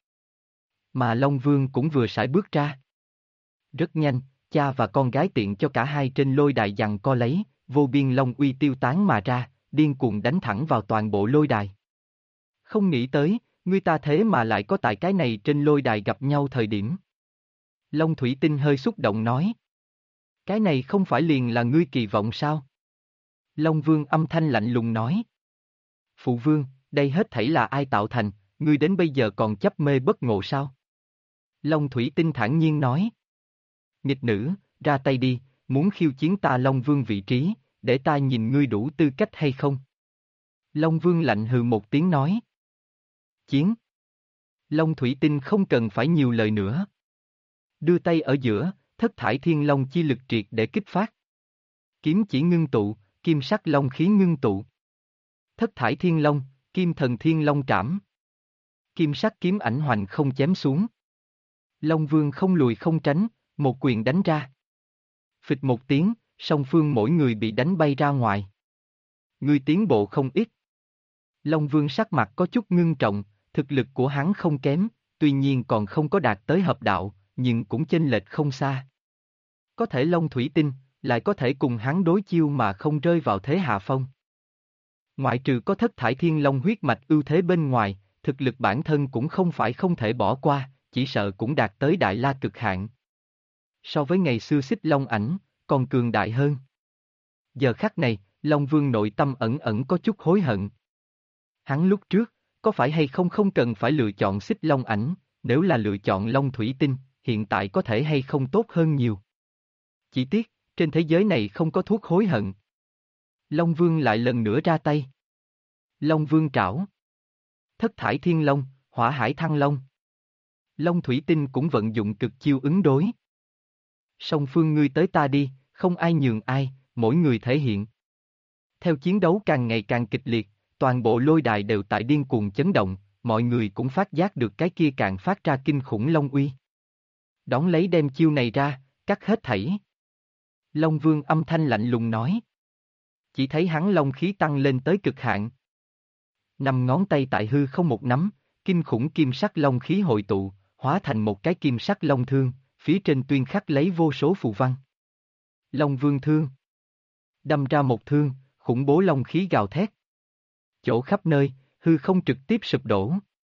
Speaker 1: Mà Long Vương cũng vừa sải bước ra. Rất nhanh, cha và con gái tiện cho cả hai trên lôi đài giằng co lấy, vô biên long uy tiêu tán mà ra, điên cuồng đánh thẳng vào toàn bộ lôi đài. Không nghĩ tới, người ta thế mà lại có tại cái này trên lôi đài gặp nhau thời điểm. Long thủy tinh hơi xúc động nói. Cái này không phải liền là ngươi kỳ vọng sao? Long Vương âm thanh lạnh lùng nói. Phụ vương, đây hết thảy là ai tạo thành, ngươi đến bây giờ còn chấp mê bất ngộ sao? Long thủy tinh thản nhiên nói. Nghịch nữ, ra tay đi, muốn khiêu chiến ta Long Vương vị trí, để ta nhìn ngươi đủ tư cách hay không? Long Vương lạnh hừ một tiếng nói. Chiến. Long thủy tinh không cần phải nhiều lời nữa. Đưa tay ở giữa, thất thải thiên long chi lực triệt để kích phát. Kiếm chỉ ngưng tụ, kim sắc long khí ngưng tụ. Thất thải thiên long, kim thần thiên long trảm. Kim sắc kiếm ảnh hoành không chém xuống. Long Vương không lùi không tránh, một quyền đánh ra. Phịch một tiếng, song phương mỗi người bị đánh bay ra ngoài. Ngươi tiến bộ không ít. Long Vương sắc mặt có chút ngưng trọng, thực lực của hắn không kém, tuy nhiên còn không có đạt tới hợp đạo, nhưng cũng chênh lệch không xa. Có thể Long Thủy Tinh, lại có thể cùng hắn đối chiêu mà không rơi vào thế hạ phong. Ngoại trừ có thất thải thiên long huyết mạch ưu thế bên ngoài, thực lực bản thân cũng không phải không thể bỏ qua, chỉ sợ cũng đạt tới đại la cực hạn. So với ngày xưa Xích Long ảnh, còn cường đại hơn. Giờ khắc này, Long Vương nội tâm ẩn ẩn có chút hối hận. Hắn lúc trước, có phải hay không cần phải lựa chọn Xích Long ảnh, nếu là lựa chọn Long Thủy Tinh, hiện tại có thể hay không tốt hơn nhiều. Chỉ tiếc, trên thế giới này không có thuốc hối hận. Long Vương lại lần nữa ra tay. Long Vương trảo. Thất thải thiên long, hỏa hải thăng long. Long Thủy Tinh cũng vận dụng cực chiêu ứng đối. Song phương ngươi tới ta đi, không ai nhường ai, mỗi người thể hiện. Theo chiến đấu càng ngày càng kịch liệt, toàn bộ lôi đài đều tại điên cuồng chấn động, mọi người cũng phát giác được cái kia càng phát ra kinh khủng long uy. Đón lấy đem chiêu này ra, cắt hết thảy. Long Vương âm thanh lạnh lùng nói. Chỉ thấy hắn long khí tăng lên tới cực hạn. 5 ngón tay tại hư không một nắm, kinh khủng kim sắc long khí hội tụ, hóa thành một cái kim sắc long thương, phía trên tuyên khắc lấy vô số phù văn. Long Vương thương. Đâm ra một thương, khủng bố long khí gào thét. Chỗ khắp nơi, hư không trực tiếp sụp đổ.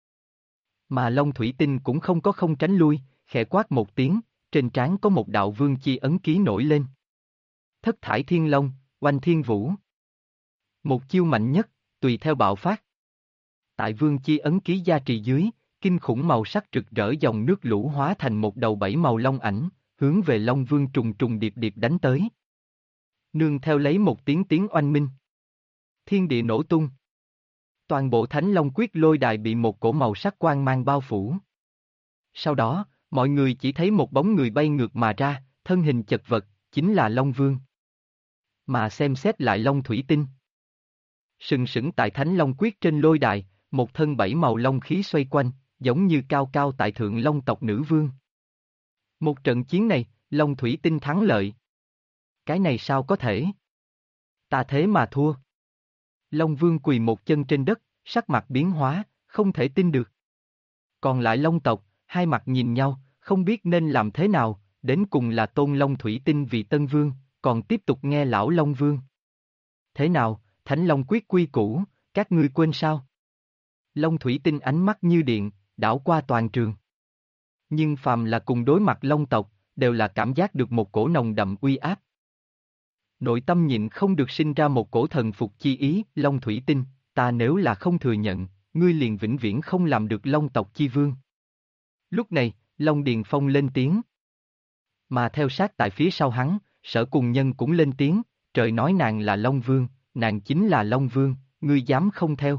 Speaker 1: Mà Long Thủy Tinh cũng không tránh lui, khẽ quát một tiếng, trên trán có một đạo vương chi ấn ký nổi lên. Thất thải thiên long, oanh thiên vũ. Một chiêu mạnh nhất, tùy theo bạo phát. Tại vương chi ấn ký gia trì dưới, kinh khủng màu sắc rực rỡ dòng nước lũ hóa thành một đầu 7 màu long ảnh, hướng về Long Vương trùng trùng điệp điệp đánh tới. Nương theo lấy một tiếng tiếng oanh minh. Thiên địa nổ tung. Toàn bộ Thánh Long Quyết lôi đài bị một cổ màu sắc quang mang bao phủ. Sau đó, mọi người chỉ thấy một bóng người bay ngược mà ra, thân hình chật vật, chính là Long Vương. Mà xem xét lại Long Thủy Tinh. Sừng sững tại Thánh Long Quyết trên lôi đài, một thân 7 màu long khí xoay quanh, giống như cao cao tại thượng Long tộc nữ vương. Một trận chiến này, Long Thủy Tinh thắng lợi. Cái này sao có thể? Ta thế mà thua. Long Vương quỳ một chân trên đất, sắc mặt biến hóa, không thể tin được. Còn lại Long tộc, hai mặt nhìn nhau, không biết nên làm thế nào, đến cùng là tôn Long Thủy Tinh vì Tân Vương, còn tiếp tục nghe lão Long Vương. Thế nào, Thánh Long Quyết quy củ, các ngươi quên sao? Long Thủy Tinh ánh mắt như điện, đảo qua toàn trường. Nhưng phàm là cùng đối mặt Long tộc, đều là cảm giác được một cổ nồng đậm uy áp. Nội tâm nhịn không được sinh ra một cổ thần phục chi ý, Long Thủy Tinh, ta nếu là không thừa nhận, ngươi liền vĩnh viễn không làm được Long tộc chi vương. Lúc này, Long Điền Phong lên tiếng. Mà theo sát tại phía sau hắn, Sở Cùng Nhân cũng lên tiếng, trời nói nàng là Long Vương, nàng chính là Long Vương, ngươi dám không theo.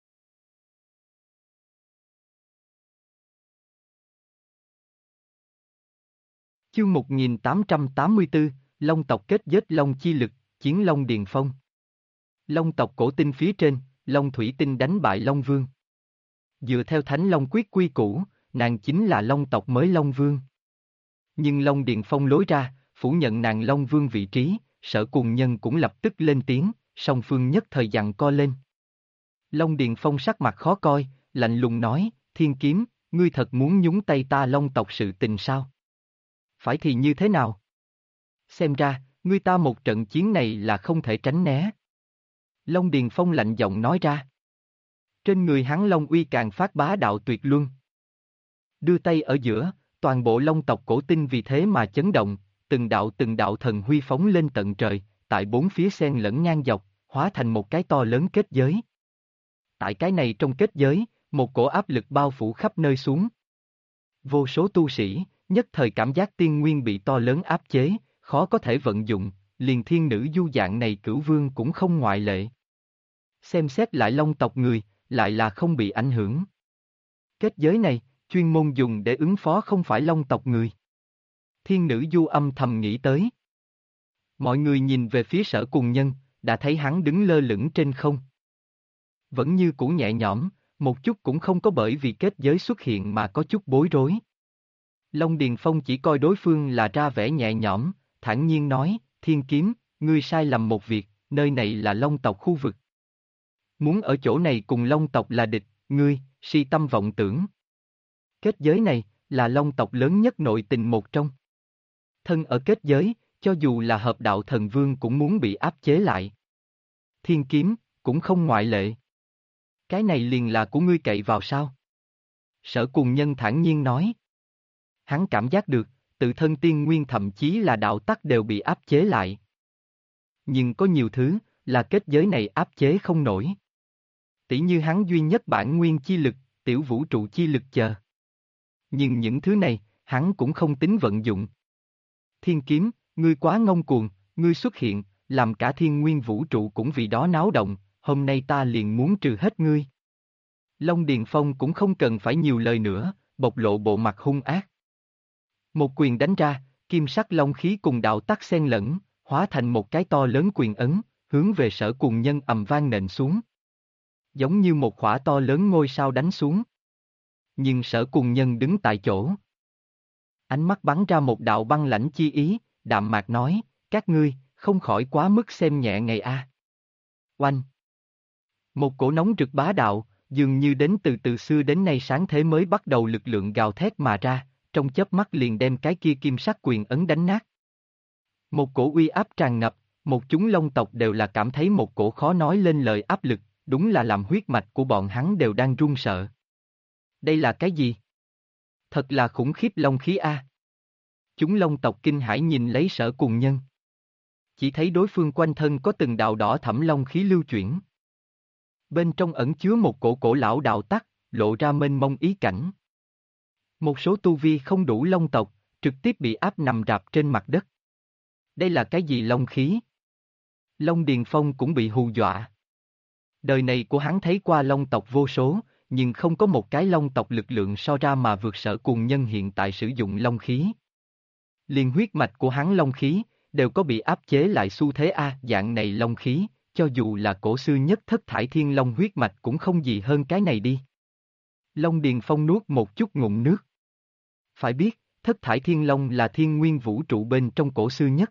Speaker 1: Chương 1884, Long tộc kết giết Long chi lực, chiến Long Điền Phong. Long tộc cổ tinh phía trên, Long Thủy Tinh đánh bại Long Vương. Dựa theo Thánh Long Quyết quy củ, nàng chính là Long tộc mới Long Vương. Nhưng Long Điền Phong lối ra, phủ nhận nàng Long Vương vị trí, Sở Cùng Nhân cũng lập tức lên tiếng, song phương nhất thời giằng co lên. Long Điền Phong sắc mặt khó coi, lạnh lùng nói, Thiên Kiếm, ngươi thật muốn nhúng tay ta Long tộc sự tình sao? Phải thì như thế nào? Xem ra, ngươi ta một trận chiến này là không thể tránh né. Long Điền Phong lạnh giọng nói ra. Trên người hắn Long uy càng phát bá đạo tuyệt luân. Đưa tay ở giữa, toàn bộ Long tộc cổ tinh vì thế mà chấn động, từng đạo thần huy phóng lên tận trời, tại bốn phía xen lẫn ngang dọc, hóa thành một cái to lớn kết giới. Tại cái này trong kết giới, một cổ áp lực bao phủ khắp nơi xuống. Vô số tu sĩ, nhất thời cảm giác tiên nguyên bị to lớn áp chế, khó có thể vận dụng, liền thiên nữ du dạng này cửu vương cũng không ngoại lệ. Xem xét lại Long tộc người, lại là không bị ảnh hưởng. Kết giới này, chuyên môn dùng để ứng phó không phải Long tộc người. Thiên nữ du âm thầm nghĩ tới. Mọi người nhìn về phía Sở Cùng Nhân, đã thấy hắn đứng lơ lửng trên không. Vẫn như cũ nhẹ nhõm, một chút cũng không có bởi vì kết giới xuất hiện mà có chút bối rối. Long Điền Phong chỉ coi đối phương là ra vẻ nhẹ nhõm, thản nhiên nói, Thiên Kiếm, ngươi sai lầm một việc, nơi này là Long tộc khu vực. Muốn ở chỗ này cùng Long tộc là địch, ngươi, si tâm vọng tưởng. Kết giới này, là Long tộc lớn nhất nội tình một trong. Thân ở kết giới, cho dù là hợp đạo thần vương cũng muốn bị áp chế lại. Thiên Kiếm, cũng không ngoại lệ. Cái này liền là của ngươi cậy vào sao? Sở Cùng Nhân thản nhiên nói. Hắn cảm giác được, tự thân tiên nguyên thậm chí là đạo tắc đều bị áp chế lại. Nhưng có nhiều thứ, là kết giới này áp chế không nổi. Tỷ như hắn duy nhất bản nguyên chi lực, tiểu vũ trụ chi lực chờ. Nhưng những thứ này, hắn cũng không tính vận dụng. Thiên Kiếm, ngươi quá ngông cuồng, ngươi xuất hiện, làm cả thiên nguyên vũ trụ cũng vì đó náo động, hôm nay ta liền muốn trừ hết ngươi. Long Điền Phong cũng không cần phải nhiều lời nữa, bộc lộ bộ mặt hung ác. Một quyền đánh ra, kim sắc long khí cùng đạo tắc xen lẫn, hóa thành một cái to lớn quyền ấn, hướng về Sở Cùng Nhân ầm vang nện xuống. Giống như một khỏa to lớn ngôi sao đánh xuống. Nhưng Sở Cùng Nhân đứng tại chỗ. Ánh mắt bắn ra một đạo băng lãnh chi ý, đạm mạc nói, các ngươi, không khỏi quá mức xem nhẹ ngày a. Oanh! Một cổ nóng rực bá đạo, dường như đến từ xưa đến nay sáng thế mới bắt đầu lực lượng gào thét mà ra, trong chớp mắt liền đem cái kia kim sắc quyền ấn đánh nát. Một cổ uy áp tràn ngập, một chúng Long tộc đều là cảm thấy một cổ khó nói lên lời áp lực, đúng là làm huyết mạch của bọn hắn đều đang run sợ. Đây là cái gì? Thật là khủng khiếp long khí a. Chúng Long tộc kinh hãi nhìn lấy Sở Cùng Nhân. Chỉ thấy đối phương quanh thân có từng đạo đỏ thẫm long khí lưu chuyển. Bên trong ẩn chứa một cổ cổ lão đạo tắc, lộ ra mênh mông ý cảnh. Một số tu vi không đủ Long tộc, trực tiếp bị áp nằm rạp trên mặt đất. Đây là cái gì long khí? Long Điền Phong cũng bị hù dọa. Đời này của hắn thấy qua Long tộc vô số, nhưng không có một cái Long tộc lực lượng so ra mà vượt Sở Cùng Nhân hiện tại sử dụng long khí. Liền huyết mạch của hắn long khí, đều có bị áp chế lại xu thế a, dạng này long khí, cho dù là cổ xưa nhất Thất Thải Thiên Long huyết mạch cũng không gì hơn cái này đi. Long Điền Phong nuốt một chút ngụm nước. Phải biết, Thất Thải Thiên Long là thiên nguyên vũ trụ bên trong cổ xưa nhất.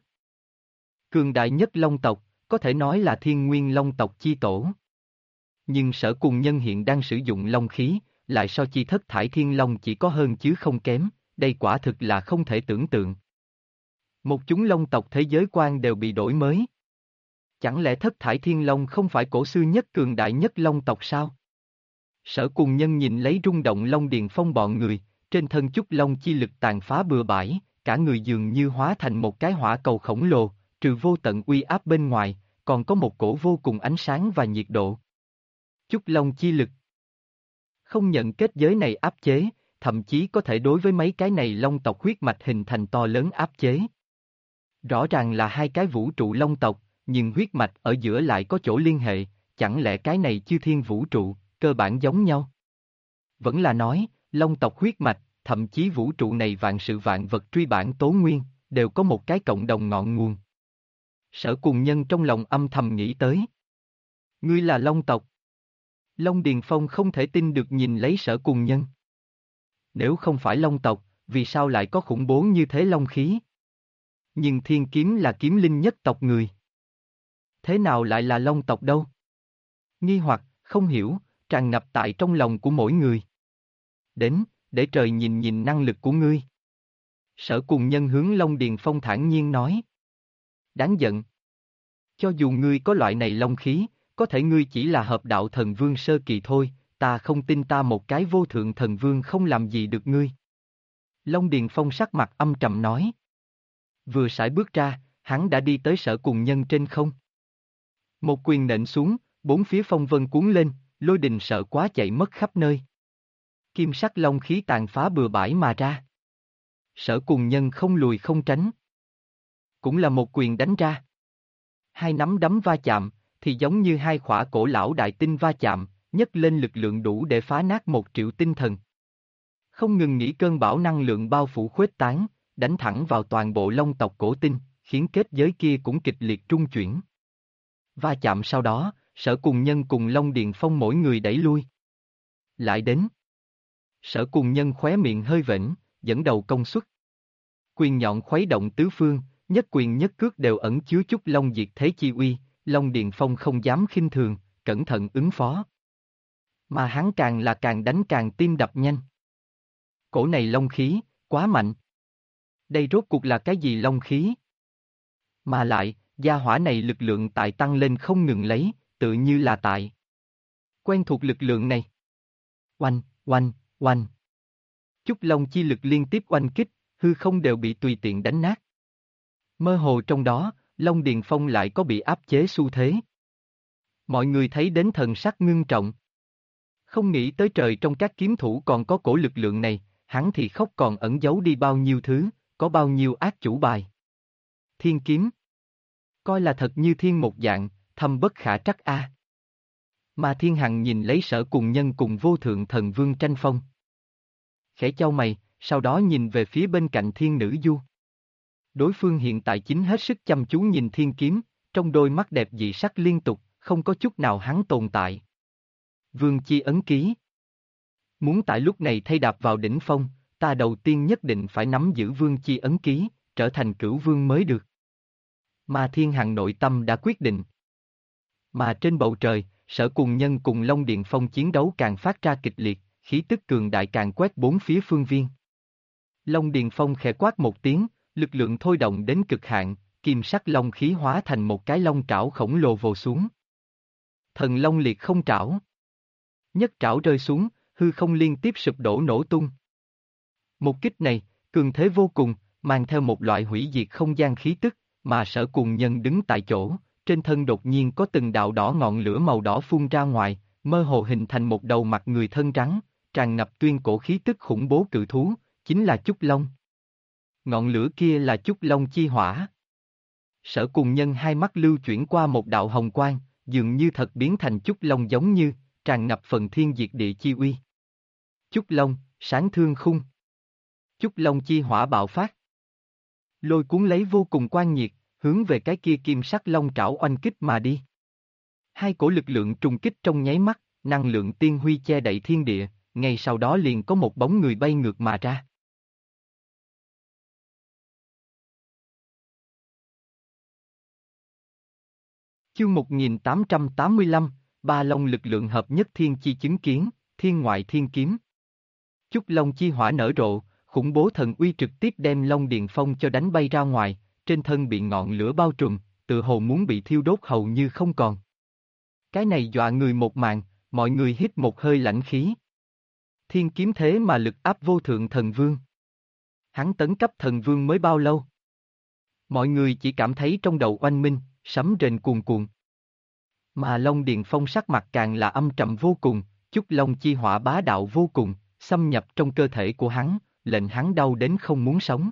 Speaker 1: Cường đại nhất Long tộc, có thể nói là thiên nguyên Long tộc chi tổ. Nhưng Sở Cùng Nhân hiện đang sử dụng long khí, lại so chi Thất Thải Thiên Long chỉ có hơn chứ không kém, đây quả thực là không thể tưởng tượng. Một chúng Long tộc thế giới quan đều bị đổi mới. Chẳng lẽ Thất Thải Thiên Long không phải cổ xưa nhất cường đại nhất Long tộc sao? Sở Cùng Nhân nhìn lấy rung động Long Điền Phong bọn người, trên thân chút Long chi lực tàn phá bừa bãi, cả người dường như hóa thành một cái hỏa cầu khổng lồ, trừ vô tận uy áp bên ngoài, còn có một cổ vô cùng ánh sáng và nhiệt độ. Chút Long chi lực không nhận kết giới này áp chế, thậm chí có thể đối với mấy cái này Long tộc huyết mạch hình thành to lớn áp chế. Rõ ràng là hai cái vũ trụ Long tộc, nhưng huyết mạch ở giữa lại có chỗ liên hệ, chẳng lẽ cái này chư thiên vũ trụ, cơ bản giống nhau? Vẫn là nói, Long tộc huyết mạch, thậm chí vũ trụ này vạn sự vạn vật truy bản tố nguyên, đều có một cái cộng đồng ngọn nguồn. Sở Cùng Nhân trong lòng âm thầm nghĩ tới. Ngươi là Long tộc. Long Điền Phong không thể tin được nhìn lấy Sở Cùng Nhân. Nếu không phải Long tộc, vì sao lại có khủng bố như thế long khí? Nhưng thiên kiếm là kiếm linh nhất tộc người. Thế nào lại là Long tộc đâu? Nghi hoặc, không hiểu, tràn ngập tại trong lòng của mỗi người. Đến, để trời nhìn nhìn năng lực của ngươi. Sở Cùng Nhân hướng Long Điền Phong thản nhiên nói. Đáng giận. Cho dù ngươi có loại này long khí, có thể ngươi chỉ là hợp đạo thần vương sơ kỳ thôi, ta không tin ta một cái vô thượng thần vương không làm gì được ngươi. Long Điền Phong sắc mặt âm trầm nói. Vừa sải bước ra, hắn đã đi tới Sở Cùng Nhân trên không. Một quyền nện xuống, bốn phía phong vân cuốn lên, lôi đình sợ quá chạy mất khắp nơi. Kim sắc long khí tàn phá bừa bãi mà ra. Sở Cùng Nhân không lùi không tránh. Cũng là một quyền đánh ra. Hai nắm đấm va chạm, thì giống như hai khỏa cổ lão đại tinh va chạm, nhấc lên lực lượng đủ để phá nát 1.000.000 tinh thần. Không ngừng nghỉ cơn bão năng lượng bao phủ khuếch tán, đánh thẳng vào toàn bộ Long tộc cổ tinh, khiến kết giới kia cũng kịch liệt trung chuyển. Va chạm sau đó, Sở Cùng Nhân cùng Long Điền Phong mỗi người đẩy lui. Lại đến. Sở Cùng Nhân khóe miệng hơi vểnh, dẫn đầu công suất. Quyền nhọn khuấy động tứ phương, nhất quyền nhất cước đều ẩn chứa chút long diệt thế chi uy, Long Điền Phong không dám khinh thường, cẩn thận ứng phó. Mà hắn càng là càng đánh càng tim đập nhanh. Cổ này long khí, quá mạnh. Đây rốt cuộc là cái gì long khí? Mà lại, gia hỏa này lực lượng tại tăng lên không ngừng lấy, tự như là tại. Quen thuộc lực lượng này. Oanh, oanh, oanh. Chút long chi lực liên tiếp oanh kích, hư không đều bị tùy tiện đánh nát. Mơ hồ trong đó, Long Điền Phong lại có bị áp chế xu thế. Mọi người thấy đến thần sắc ngưng trọng. Không nghĩ tới trời trong các kiếm thủ còn có cổ lực lượng này, hắn thì khóc còn ẩn giấu đi bao nhiêu thứ, có bao nhiêu ác chủ bài. Thiên kiếm. Coi là thật như thiên một dạng, thâm bất khả trắc a. Mà Thiên Hằng nhìn lấy Sở Cùng Nhân cùng vô thượng thần vương tranh phong. Khẽ chau mày, sau đó nhìn về phía bên cạnh Thiên Nữ Du. Đối phương hiện tại chính hết sức chăm chú nhìn thiên kiếm, trong đôi mắt đẹp dị sắc liên tục, không có chút nào hắn tồn tại. Vương chi ấn ký. Muốn tại lúc này thay đạp vào đỉnh phong, ta đầu tiên nhất định phải nắm giữ vương chi ấn ký, trở thành cửu vương mới được. Mà Thiên Hằng nội tâm đã quyết định. Mà trên bầu trời, Sở Cùng Nhân cùng Long Điện Phong chiến đấu càng phát ra kịch liệt, khí tức cường đại càng quét bốn phía phương viên. Long Điền Phong khẽ quát một tiếng, lực lượng thôi động đến cực hạn, kim sắc long khí hóa thành một cái long trảo khổng lồ vồ xuống. Thần Long liệt không trảo. Nhất trảo rơi xuống, hư không liên tiếp sụp đổ nổ tung. Một kích này, cường thế vô cùng, mang theo một loại hủy diệt không gian khí tức, mà Sở Cùng Nhân đứng tại chỗ, trên thân đột nhiên có từng đạo đỏ ngọn lửa màu đỏ phun ra ngoài, mơ hồ hình thành một đầu mặt người thân trắng, tràn ngập tuyên cổ khí tức khủng bố cự thú, chính là Chúc Long. Ngọn lửa kia là Chúc Long chi hỏa. Sở Cùng Nhân hai mắt lưu chuyển qua một đạo hồng quang, dường như thật biến thành Chúc Long giống như, tràn ngập phần thiên diệt địa chi uy. Chúc Long, sáng thương khung. Chúc Long chi hỏa bạo phát. Lôi cuốn lấy vô cùng quan nhiệt, hướng về cái kia kim sắc long trảo oanh kích mà đi. Hai cổ lực lượng trùng kích trong nháy mắt, năng lượng tiên huy che đậy thiên địa, ngay sau đó liền có một bóng người bay ngược mà ra. Chương 1885, Ba Long lực lượng hợp nhất thiên chi chứng kiến, thiên ngoại thiên kiếm. Chúc Long chi hỏa nở rộ, khủng bố thần uy trực tiếp đem Long Điền Phong cho đánh bay ra ngoài, trên thân bị ngọn lửa bao trùm, tự hồ muốn bị thiêu đốt hầu như không còn. Cái này dọa người một màn, mọi người hít một hơi lãnh khí. Thiên kiếm thế mà lực áp vô thượng thần vương. Hắn tấn cấp thần vương mới bao lâu? Mọi người chỉ cảm thấy trong đầu oanh minh, sấm rền cuồn cuộn. Mà Long Điền Phong sắc mặt càng là âm trầm vô cùng, Chúc Long chi hỏa bá đạo vô cùng, xâm nhập trong cơ thể của hắn, lệnh hắn đau đến không muốn sống.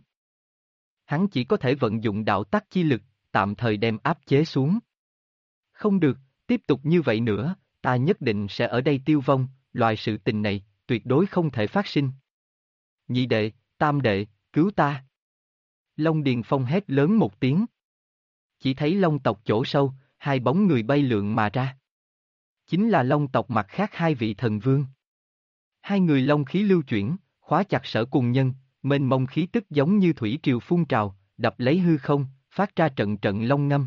Speaker 1: Hắn chỉ có thể vận dụng đạo tắc chi lực, tạm thời đem áp chế xuống. Không được, tiếp tục như vậy nữa, ta nhất định sẽ ở đây tiêu vong, loại sự tình này, tuyệt đối không thể phát sinh. Nhị đệ, tam đệ, cứu ta. Long Điền Phong hét lớn một tiếng. Chỉ thấy Long tộc chỗ sâu, hai bóng người bay lượn mà ra. Chính là Long tộc mặt khác hai vị thần vương. Hai người long khí lưu chuyển, khóa chặt Sở Cùng Nhân, mênh mông khí tức giống như thủy triều phun trào, đập lấy hư không, phát ra trận trận long ngâm.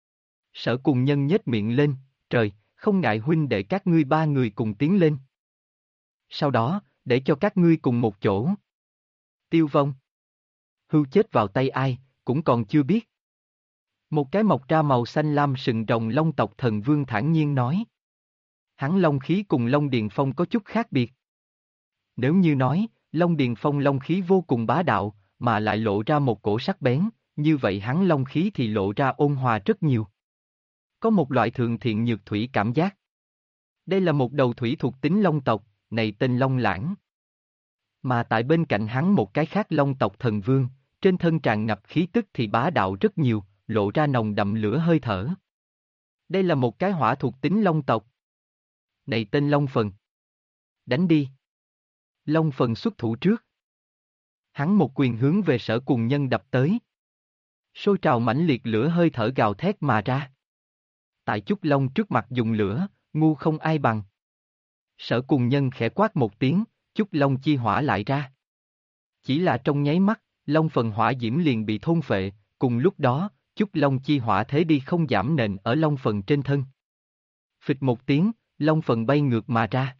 Speaker 1: Sở Cùng Nhân nhếch miệng lên, trời, không ngại huynh để các ngươi ba người cùng tiến lên. Sau đó, để cho các ngươi cùng một chỗ. Tiêu vong. Hưu chết vào tay ai, cũng còn chưa biết. Một cái mọc ra màu xanh lam sừng rồng long tộc thần vương thản nhiên nói. Hắn long khí cùng Long Điền Phong có chút khác biệt. Nếu như nói, Long Điền Phong long khí vô cùng bá đạo, mà lại lộ ra một cổ sắc bén, như vậy hắn long khí thì lộ ra ôn hòa rất nhiều. Có một loại thượng thiện nhược thủy cảm giác. Đây là một đầu thủy thuộc tính long tộc, này tên Long Lãng. Mà tại bên cạnh hắn một cái khác long tộc thần vương, trên thân tràn ngập khí tức thì bá đạo rất nhiều, lộ ra nồng đậm lửa hơi thở. Đây là một cái hỏa thuộc tính long tộc. Này tên Long Phần. Đánh đi. Long Phần xuất thủ trước. Hắn một quyền hướng về Sở Cùng Nhân đập tới. Sôi trào mãnh liệt lửa hơi thở gào thét mà ra. Tại Chúc Long trước mặt dùng lửa, ngu không ai bằng. Sở Cùng Nhân khẽ quát một tiếng, Chúc Long chi hỏa lại ra. Chỉ là trong nháy mắt, Long Phần hỏa diễm liền bị thôn phệ, cùng lúc đó, Chúc Long chi hỏa thế đi không giảm nện ở Long Phần trên thân. Phịch một tiếng, Long Phần bay ngược mà ra.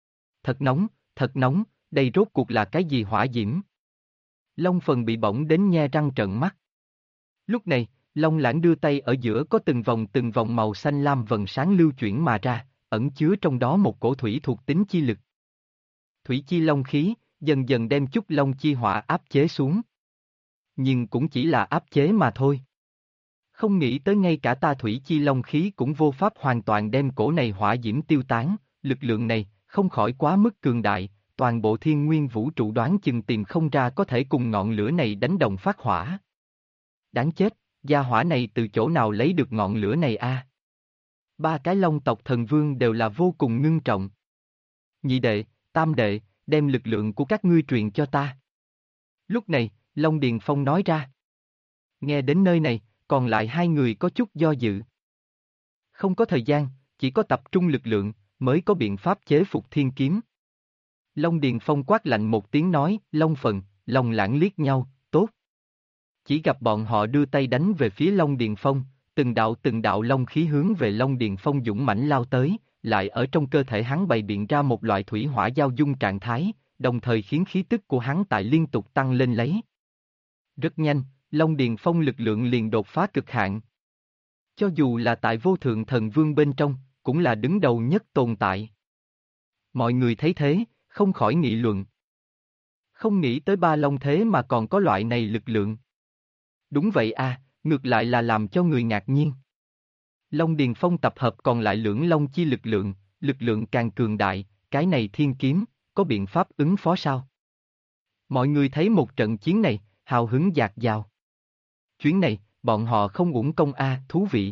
Speaker 1: Thật nóng, đây rốt cuộc là cái gì hỏa diễm? Long Phần bị bỏng đến nhe răng trợn mắt. Lúc này, Long Lãng đưa tay ở giữa có từng vòng màu xanh lam vầng sáng lưu chuyển mà ra, ẩn chứa trong đó một cổ thủy thuộc tính chi lực. Thủy chi long khí, dần dần đem Chúc Long chi hỏa áp chế xuống. Nhưng cũng chỉ là áp chế mà thôi. Không nghĩ tới ngay cả ta thủy chi long khí cũng vô pháp hoàn toàn đem cổ này hỏa diễm tiêu tán, lực lượng này, không khỏi quá mức cường đại, toàn bộ thiên nguyên vũ trụ đoán chừng tìm không ra có thể cùng ngọn lửa này đánh đồng phát hỏa. Đáng chết, gia hỏa này từ chỗ nào lấy được ngọn lửa này a? Ba cái long tộc thần vương đều là vô cùng ngưng trọng. Nhị đệ, tam đệ, đem lực lượng của các ngươi truyền cho ta. Lúc này, Long Điền Phong nói ra. Nghe đến nơi này, còn lại hai người có chút do dự. Không có thời gian, chỉ có tập trung lực lượng, mới có biện pháp chế phục thiên kiếm. Long Điền Phong quát lạnh một tiếng nói, Long Phần, Long Lãng liếc nhau, tốt. Chỉ gặp bọn họ đưa tay đánh về phía Long Điền Phong, từng đạo long khí hướng về Long Điền Phong dũng mãnh lao tới, lại ở trong cơ thể hắn bày biện ra một loại thủy hỏa giao dung trạng thái, đồng thời khiến khí tức của hắn tại liên tục tăng lên lấy. Rất nhanh, Long Điền Phong lực lượng liền đột phá cực hạn. Cho dù là tại vô thượng thần vương bên trong, cũng là đứng đầu nhất tồn tại. Mọi người thấy thế, không khỏi nghị luận. Không nghĩ tới ba long thế mà còn có loại này lực lượng. Đúng vậy à, ngược lại là làm cho người ngạc nhiên. Long Điền Phong tập hợp còn lại lưỡng long chi lực lượng càng cường đại, cái này thiên kiếm, có biện pháp ứng phó sao? Mọi người thấy một trận chiến này, hào hứng dạt dào. Chuyến này, bọn họ không uổng công thú vị.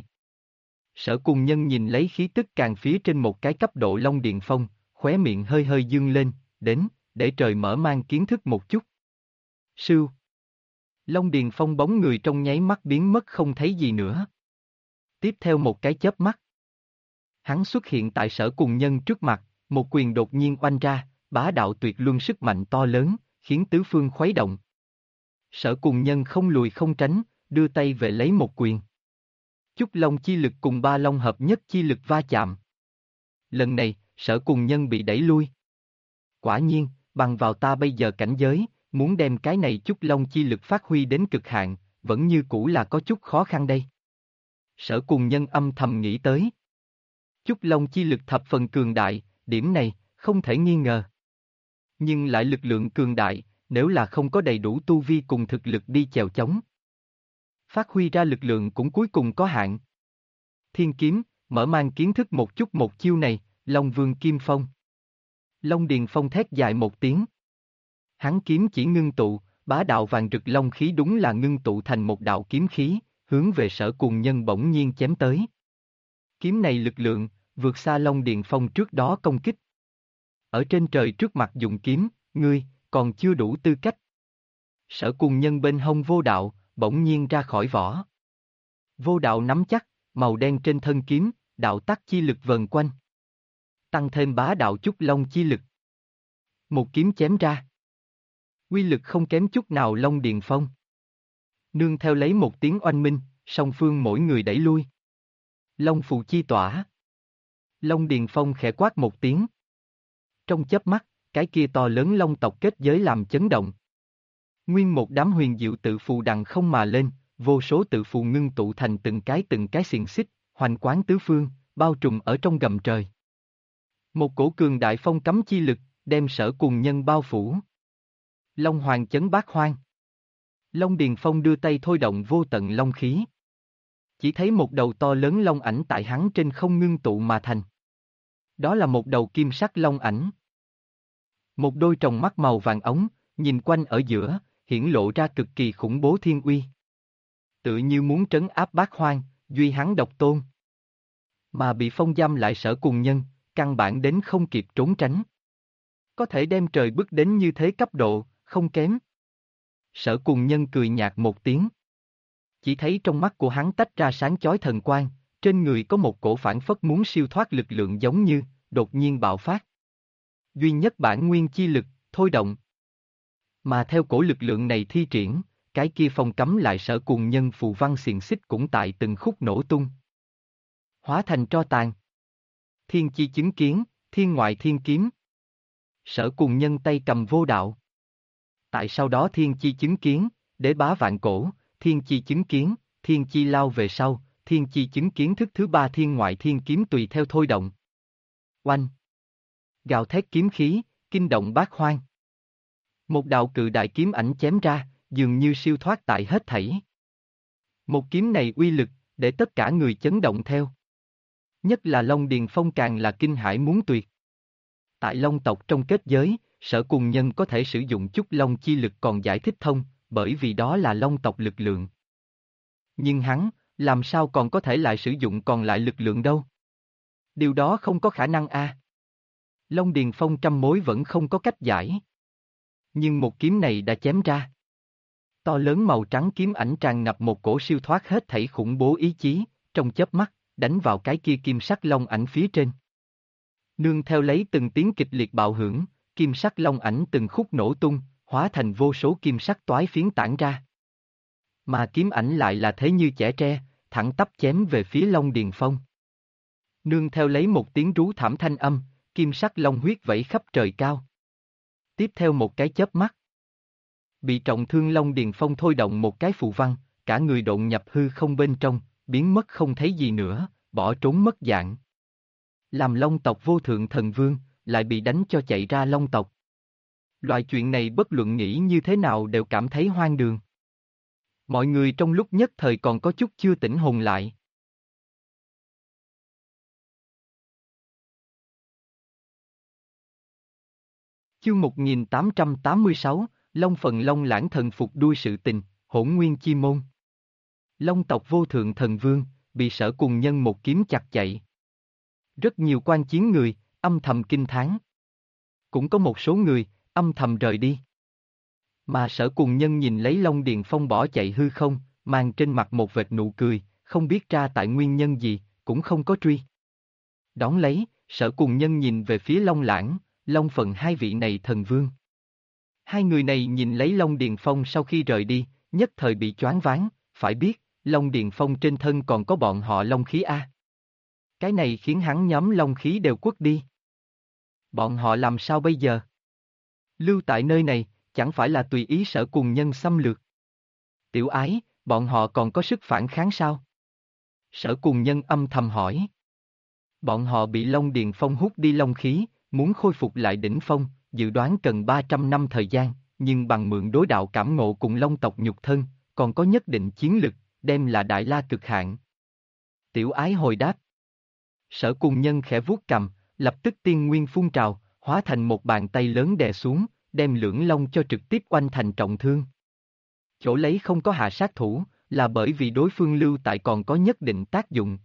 Speaker 1: Sở Cùng Nhân nhìn lấy khí tức càng phía trên một cái cấp độ Long Điền Phong, khóe miệng hơi hơi dương lên, đến, để trời mở mang kiến thức một chút. Sưu. Long Điền Phong bóng người trong nháy mắt biến mất không thấy gì nữa. Tiếp theo một cái chớp mắt. Hắn xuất hiện tại Sở Cùng Nhân trước mặt, một quyền đột nhiên oanh ra, bá đạo tuyệt luân sức mạnh to lớn, khiến tứ phương khuấy động. Sở Cùng Nhân không lùi không tránh, đưa tay về lấy một quyền. Chúc Long chi lực cùng ba long hợp nhất chi lực va chạm. Lần này, Sở Cùng Nhân bị đẩy lui. Quả nhiên, bằng vào ta bây giờ cảnh giới, muốn đem cái này Chúc Long chi lực phát huy đến cực hạn, vẫn như cũ là có chút khó khăn đây. Sở Cùng Nhân âm thầm nghĩ tới. Chúc Long chi lực thập phần cường đại, điểm này, không thể nghi ngờ. Nhưng lại lực lượng cường đại, nếu là không có đầy đủ tu vi cùng thực lực đi chèo chống. Phát huy ra lực lượng cũng cuối cùng có hạn. Thiên kiếm, mở mang kiến thức một chút một chiêu này, Long Vương Kim Phong. Long Điền Phong thét dài một tiếng. Hắn kiếm chỉ ngưng tụ, bá đạo vàng rực long khí đúng là ngưng tụ thành một đạo kiếm khí, hướng về Sở Cùng Nhân bỗng nhiên chém tới. Kiếm này lực lượng, vượt xa Long Điền Phong trước đó công kích. Ở trên trời trước mặt dùng kiếm, ngươi, còn chưa đủ tư cách. Sở Cùng Nhân bên hông vô đạo, bỗng nhiên ra khỏi vỏ. Vô đạo nắm chắc, màu đen trên thân kiếm, đạo tắc chi lực vần quanh. Tăng thêm bá đạo Chúc Long chi lực. Một kiếm chém ra. Quy lực không kém chút nào Long Điền Phong. Nương theo lấy một tiếng oanh minh, song phương mỗi người đẩy lui. Long phù chi tỏa. Long Điền Phong khẽ quát một tiếng. Trong chớp mắt, cái kia to lớn long tộc kết giới làm chấn động. Nguyên một đám huyền diệu tự phù đằng không mà lên, vô số tự phù ngưng tụ thành từng cái xiềng xích, hoành quán tứ phương, bao trùm ở trong gầm trời. Một cổ cường đại phong cấm chi lực, đem Sở Cùng Nhân bao phủ. Long Hoàng chấn bát hoang. Long Điền Phong đưa tay thôi động vô tận long khí. Chỉ thấy một đầu to lớn long ảnh tại hắn trên không ngưng tụ mà thành. Đó là một đầu kim sắc long ảnh. Một đôi tròng mắt màu vàng ống, nhìn quanh ở giữa, hiển lộ ra cực kỳ khủng bố thiên uy. Tự như muốn trấn áp bát hoang, duy hắn độc tôn. Mà bị phong giam lại Sở Cùng Nhân, căn bản đến không kịp trốn tránh. Có thể đem trời bước đến như thế cấp độ, không kém. Sở Cùng Nhân cười nhạt một tiếng. Chỉ thấy trong mắt của hắn tách ra sáng chói thần quang, trên người có một cổ phản phất muốn siêu thoát lực lượng giống như, đột nhiên bạo phát. Duy nhất bản nguyên chi lực, thôi động. Mà theo cổ lực lượng này thi triển, cái kia phong cấm lại Sở Cùng Nhân phù văn xiềng xích cũng tại từng khúc nổ tung. Hóa thành tro tàn. Thiên chi chứng kiến, thiên ngoại thiên kiếm. Sở Cùng Nhân tay cầm vô đạo. Tại sau đó thiên chi chứng kiến, đế bá vạn cổ, thiên chi chứng kiến, thiên chi lao về sau, thiên chi chứng kiến thức thứ ba thiên ngoại thiên kiếm tùy theo thôi động. Oanh! Gào thét kiếm khí, kinh động bát hoang. Một đạo cự đại kiếm ảnh chém ra, dường như siêu thoát tại hết thảy. Một kiếm này uy lực, để tất cả người chấn động theo. Nhất là Long Điền Phong càng là kinh hãi muốn tuyệt. Tại Long tộc trong kết giới, Sở Cùng Nhân có thể sử dụng chút Long chi lực còn giải thích thông, bởi vì đó là Long tộc lực lượng. Nhưng hắn, làm sao còn có thể lại sử dụng còn lại lực lượng đâu? Điều đó không có khả năng Long Điền Phong trăm mối vẫn không có cách giải. Nhưng một kiếm này đã chém ra. To lớn màu trắng kiếm ảnh tràn ngập một cổ siêu thoát hết thảy khủng bố ý chí, trong chớp mắt, đánh vào cái kia kim sắc long ảnh phía trên. Nương theo lấy từng tiếng kịch liệt bạo hưởng, kim sắc long ảnh từng khúc nổ tung, hóa thành vô số kim sắc toái phiến tản ra. Mà kiếm ảnh lại là thế như chẻ tre, thẳng tắp chém về phía Long Điền Phong. Nương theo lấy một tiếng rú thảm thanh âm, kim sắc long huyết vẩy khắp trời cao. Tiếp theo một cái chớp mắt. Bị trọng thương Long Điền Phong thôi động một cái phù văn, cả người độn nhập hư không bên trong, biến mất không thấy gì nữa, bỏ trốn mất dạng. Làm Long tộc vô thượng thần vương, lại bị đánh cho chạy ra Long tộc. Loại chuyện này bất luận nghĩ như thế nào đều cảm thấy hoang đường. Mọi người trong lúc nhất thời còn có chút chưa tỉnh hồn lại. Chương 1886, Long Phần Long Lãng thần phục đuôi sự tình, Hỗn Nguyên Chi Môn. Long tộc vô thượng thần vương, bị Sở Cùng Nhân một kiếm chặt chạy. Rất nhiều quan chiến người, âm thầm kinh thán. Cũng có một số người, âm thầm rời đi. Mà Sở Cùng Nhân nhìn lấy Long Điền Phong bỏ chạy hư không, mang trên mặt một vệt nụ cười, không biết ra tại nguyên nhân gì, cũng không có truy. Đón lấy, Sở Cùng Nhân nhìn về phía Long Lãng, Long Phần hai vị này thần vương. Hai người này nhìn lấy Long Điền Phong sau khi rời đi, nhất thời bị choáng váng, phải biết, Long Điền Phong trên thân còn có bọn họ Long khí A. Cái này khiến hắn nhóm Long khí đều quất đi. Bọn họ làm sao bây giờ? Lưu tại nơi này, chẳng phải là tùy ý Sở Cùng Nhân xâm lược. Tiểu ái, bọn họ còn có sức phản kháng sao? Sở Cùng Nhân âm thầm hỏi. Bọn họ bị Long Điền Phong hút đi long khí, muốn khôi phục lại đỉnh phong, dự đoán cần 300 năm thời gian, nhưng bằng mượn đối đạo cảm ngộ cùng Long tộc nhục thân, còn có nhất định chiến lực, đem là đại la cực hạn. Tiểu ái hồi đáp. Sở Cùng Nhân khẽ vuốt cầm, lập tức tiên nguyên phun trào, hóa thành một bàn tay lớn đè xuống, đem lưỡng long cho trực tiếp oanh thành trọng thương. Chỗ lấy không có hạ sát thủ, là bởi vì đối phương lưu tại còn có nhất định tác dụng.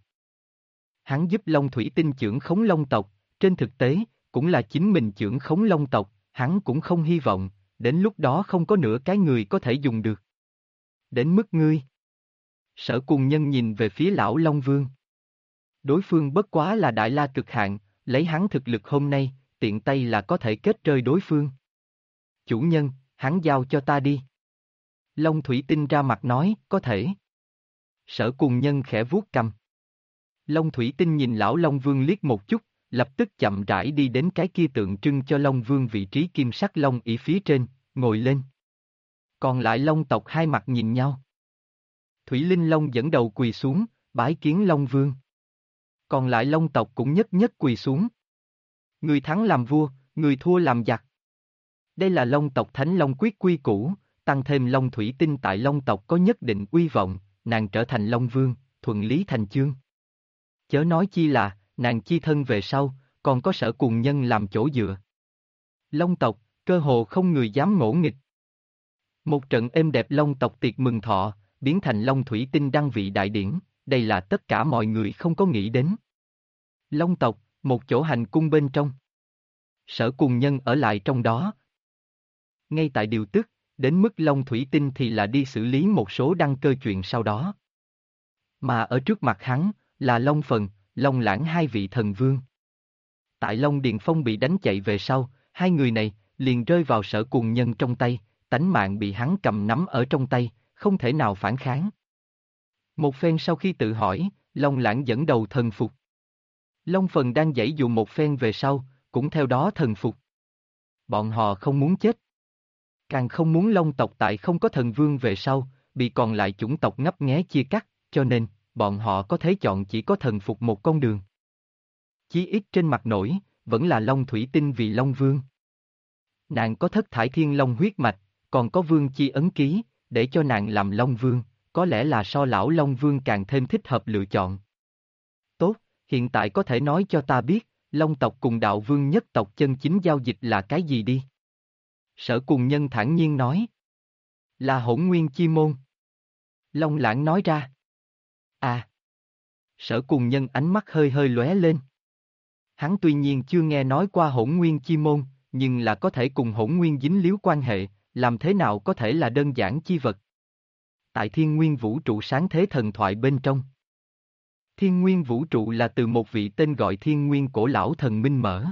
Speaker 1: Hắn giúp Long Thủy Tinh chưởng khống Long tộc, trên thực tế, cũng là chính mình chưởng khống Long tộc, hắn cũng không hy vọng, đến lúc đó không có nửa cái người có thể dùng được. Đến mức ngươi. Sở Cùng Nhân nhìn về phía lão Long Vương. Đối phương bất quá là đại la cực hạn, lấy hắn thực lực hôm nay, tiện tay là có thể kết rơi đối phương. Chủ nhân, hắn giao cho ta đi. Long Thủy Tinh ra mặt nói, có thể. Sở Cùng Nhân khẽ vuốt cầm. Long Thủy Tinh nhìn lão Long Vương liếc một chút, lập tức chậm rãi đi đến cái kia tượng trưng cho Long Vương vị trí kim sắc Long ỷ phía trên, ngồi lên. Còn lại Long tộc hai mặt nhìn nhau. Thủy Linh Long dẫn đầu quỳ xuống, bái kiến Long Vương. Còn lại Long tộc cũng nhất nhất quỳ xuống. Người thắng làm vua, người thua làm giặc. Đây là Long tộc Thánh Long quyết quy củ, tăng thêm Long Thủy Tinh tại Long tộc có nhất định uy vọng, nàng trở thành Long Vương, thuận lý thành chương. Chớ nói chi là, nàng chi thân về sau, còn có Sở Cùng Nhân làm chỗ dựa. Long tộc, cơ hồ không người dám ngỗ nghịch. Một trận êm đẹp Long tộc tiệc mừng thọ, biến thành Long Thủy Tinh đăng vị đại điển, đây là tất cả mọi người không có nghĩ đến. Long tộc, một chỗ hành cung bên trong. Sở Cùng Nhân ở lại trong đó. Ngay tại điều tức, đến mức Long Thủy Tinh thì là đi xử lý một số đăng cơ chuyện sau đó. Mà ở trước mặt hắn, là Long Phần, Long Lãng hai vị thần vương. Tại Long Điền Phong bị đánh chạy về sau, hai người này liền rơi vào Sở Cùng Nhân trong tay, tánh mạng bị hắn cầm nắm ở trong tay, không thể nào phản kháng. Một phen sau khi tự hỏi, Long Lãng dẫn đầu thần phục. Long Phần đang giãy dụ một phen về sau, cũng theo đó thần phục. Bọn họ không muốn chết. Càng không muốn Long tộc tại không có thần vương về sau, bị còn lại chủng tộc ngấp nghé chia cắt, cho nên, bọn họ có thể chọn chỉ có thần phục một con đường. Chí ít trên mặt nổi, vẫn là Long Thủy Tinh vì Long Vương. Nàng có thất thải thiên long huyết mạch, còn có vương chi ấn ký, để cho nàng làm Long Vương, có lẽ là so lão Long Vương càng thêm thích hợp lựa chọn. Tốt, hiện tại có thể nói cho ta biết, Long tộc cùng đạo vương nhất tộc chân chính giao dịch là cái gì đi? Sở Cùng Nhân thản nhiên nói. Là Hỗn Nguyên Chi Môn. Long Lãng nói ra. À. Sở Cùng Nhân ánh mắt hơi hơi lóe lên. Hắn tuy nhiên chưa nghe nói qua Hỗn Nguyên Chi Môn, nhưng là có thể cùng Hỗn Nguyên dính líu quan hệ, làm thế nào có thể là đơn giản chi vật. Tại Thiên Nguyên vũ trụ sáng thế thần thoại bên trong. Thiên nguyên vũ trụ là từ một vị tên gọi thiên nguyên cổ lão thần minh mở.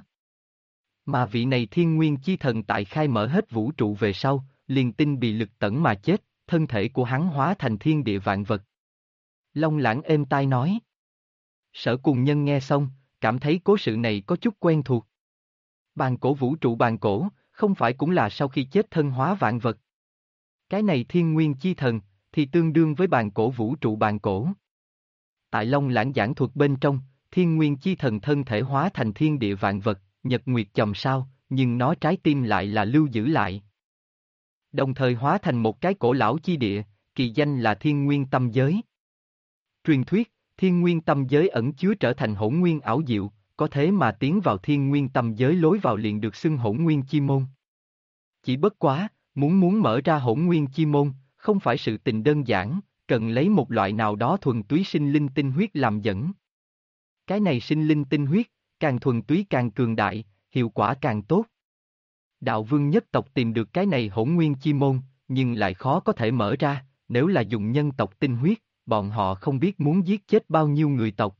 Speaker 1: Mà vị này thiên nguyên chi thần tại khai mở hết vũ trụ về sau, liền tin bị lực tẩn mà chết, thân thể của hắn hóa thành thiên địa vạn vật. Long Lãng êm tai nói. Sở Cùng Nhân nghe xong, cảm thấy cố sự này có chút quen thuộc. Bàn cổ vũ trụ bàn cổ, không phải cũng là sau khi chết thân hóa vạn vật. Cái này thiên nguyên chi thần, thì tương đương với bàn cổ vũ trụ bàn cổ. Tại Long Lãng giảng thuật bên trong, thiên nguyên chi thần thân thể hóa thành thiên địa vạn vật, nhật nguyệt chòm sao, nhưng nó trái tim lại là lưu giữ lại. Đồng thời hóa thành một cái cổ lão chi địa, kỳ danh là thiên nguyên tâm giới. Truyền thuyết, thiên nguyên tâm giới ẩn chứa trở thành hỗn nguyên ảo diệu, có thế mà tiến vào thiên nguyên tâm giới lối vào liền được xưng hỗn nguyên chi môn. Chỉ bất quá, muốn mở ra hỗn nguyên chi môn, không phải sự tình đơn giản, cần lấy một loại nào đó thuần túy sinh linh tinh huyết làm dẫn. Cái này sinh linh tinh huyết, càng thuần túy càng cường đại, hiệu quả càng tốt. Đạo vương nhất tộc tìm được cái này hỗn nguyên chi môn, nhưng lại khó có thể mở ra, nếu là dùng nhân tộc tinh huyết, bọn họ không biết muốn giết chết bao nhiêu người tộc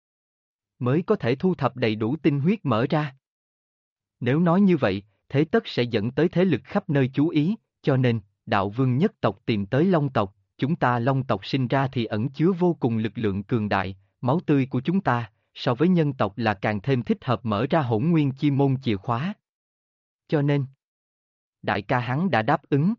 Speaker 1: mới có thể thu thập đầy đủ tinh huyết mở ra. Nếu nói như vậy, thế tất sẽ dẫn tới thế lực khắp nơi chú ý, cho nên, đạo vương nhất tộc tìm tới Long tộc, chúng ta Long tộc sinh ra thì ẩn chứa vô cùng lực lượng cường đại, máu tươi của chúng ta, so với nhân tộc là càng thêm thích hợp mở ra hỗn nguyên chi môn chìa khóa. Cho nên, đại ca hắn đã đáp ứng.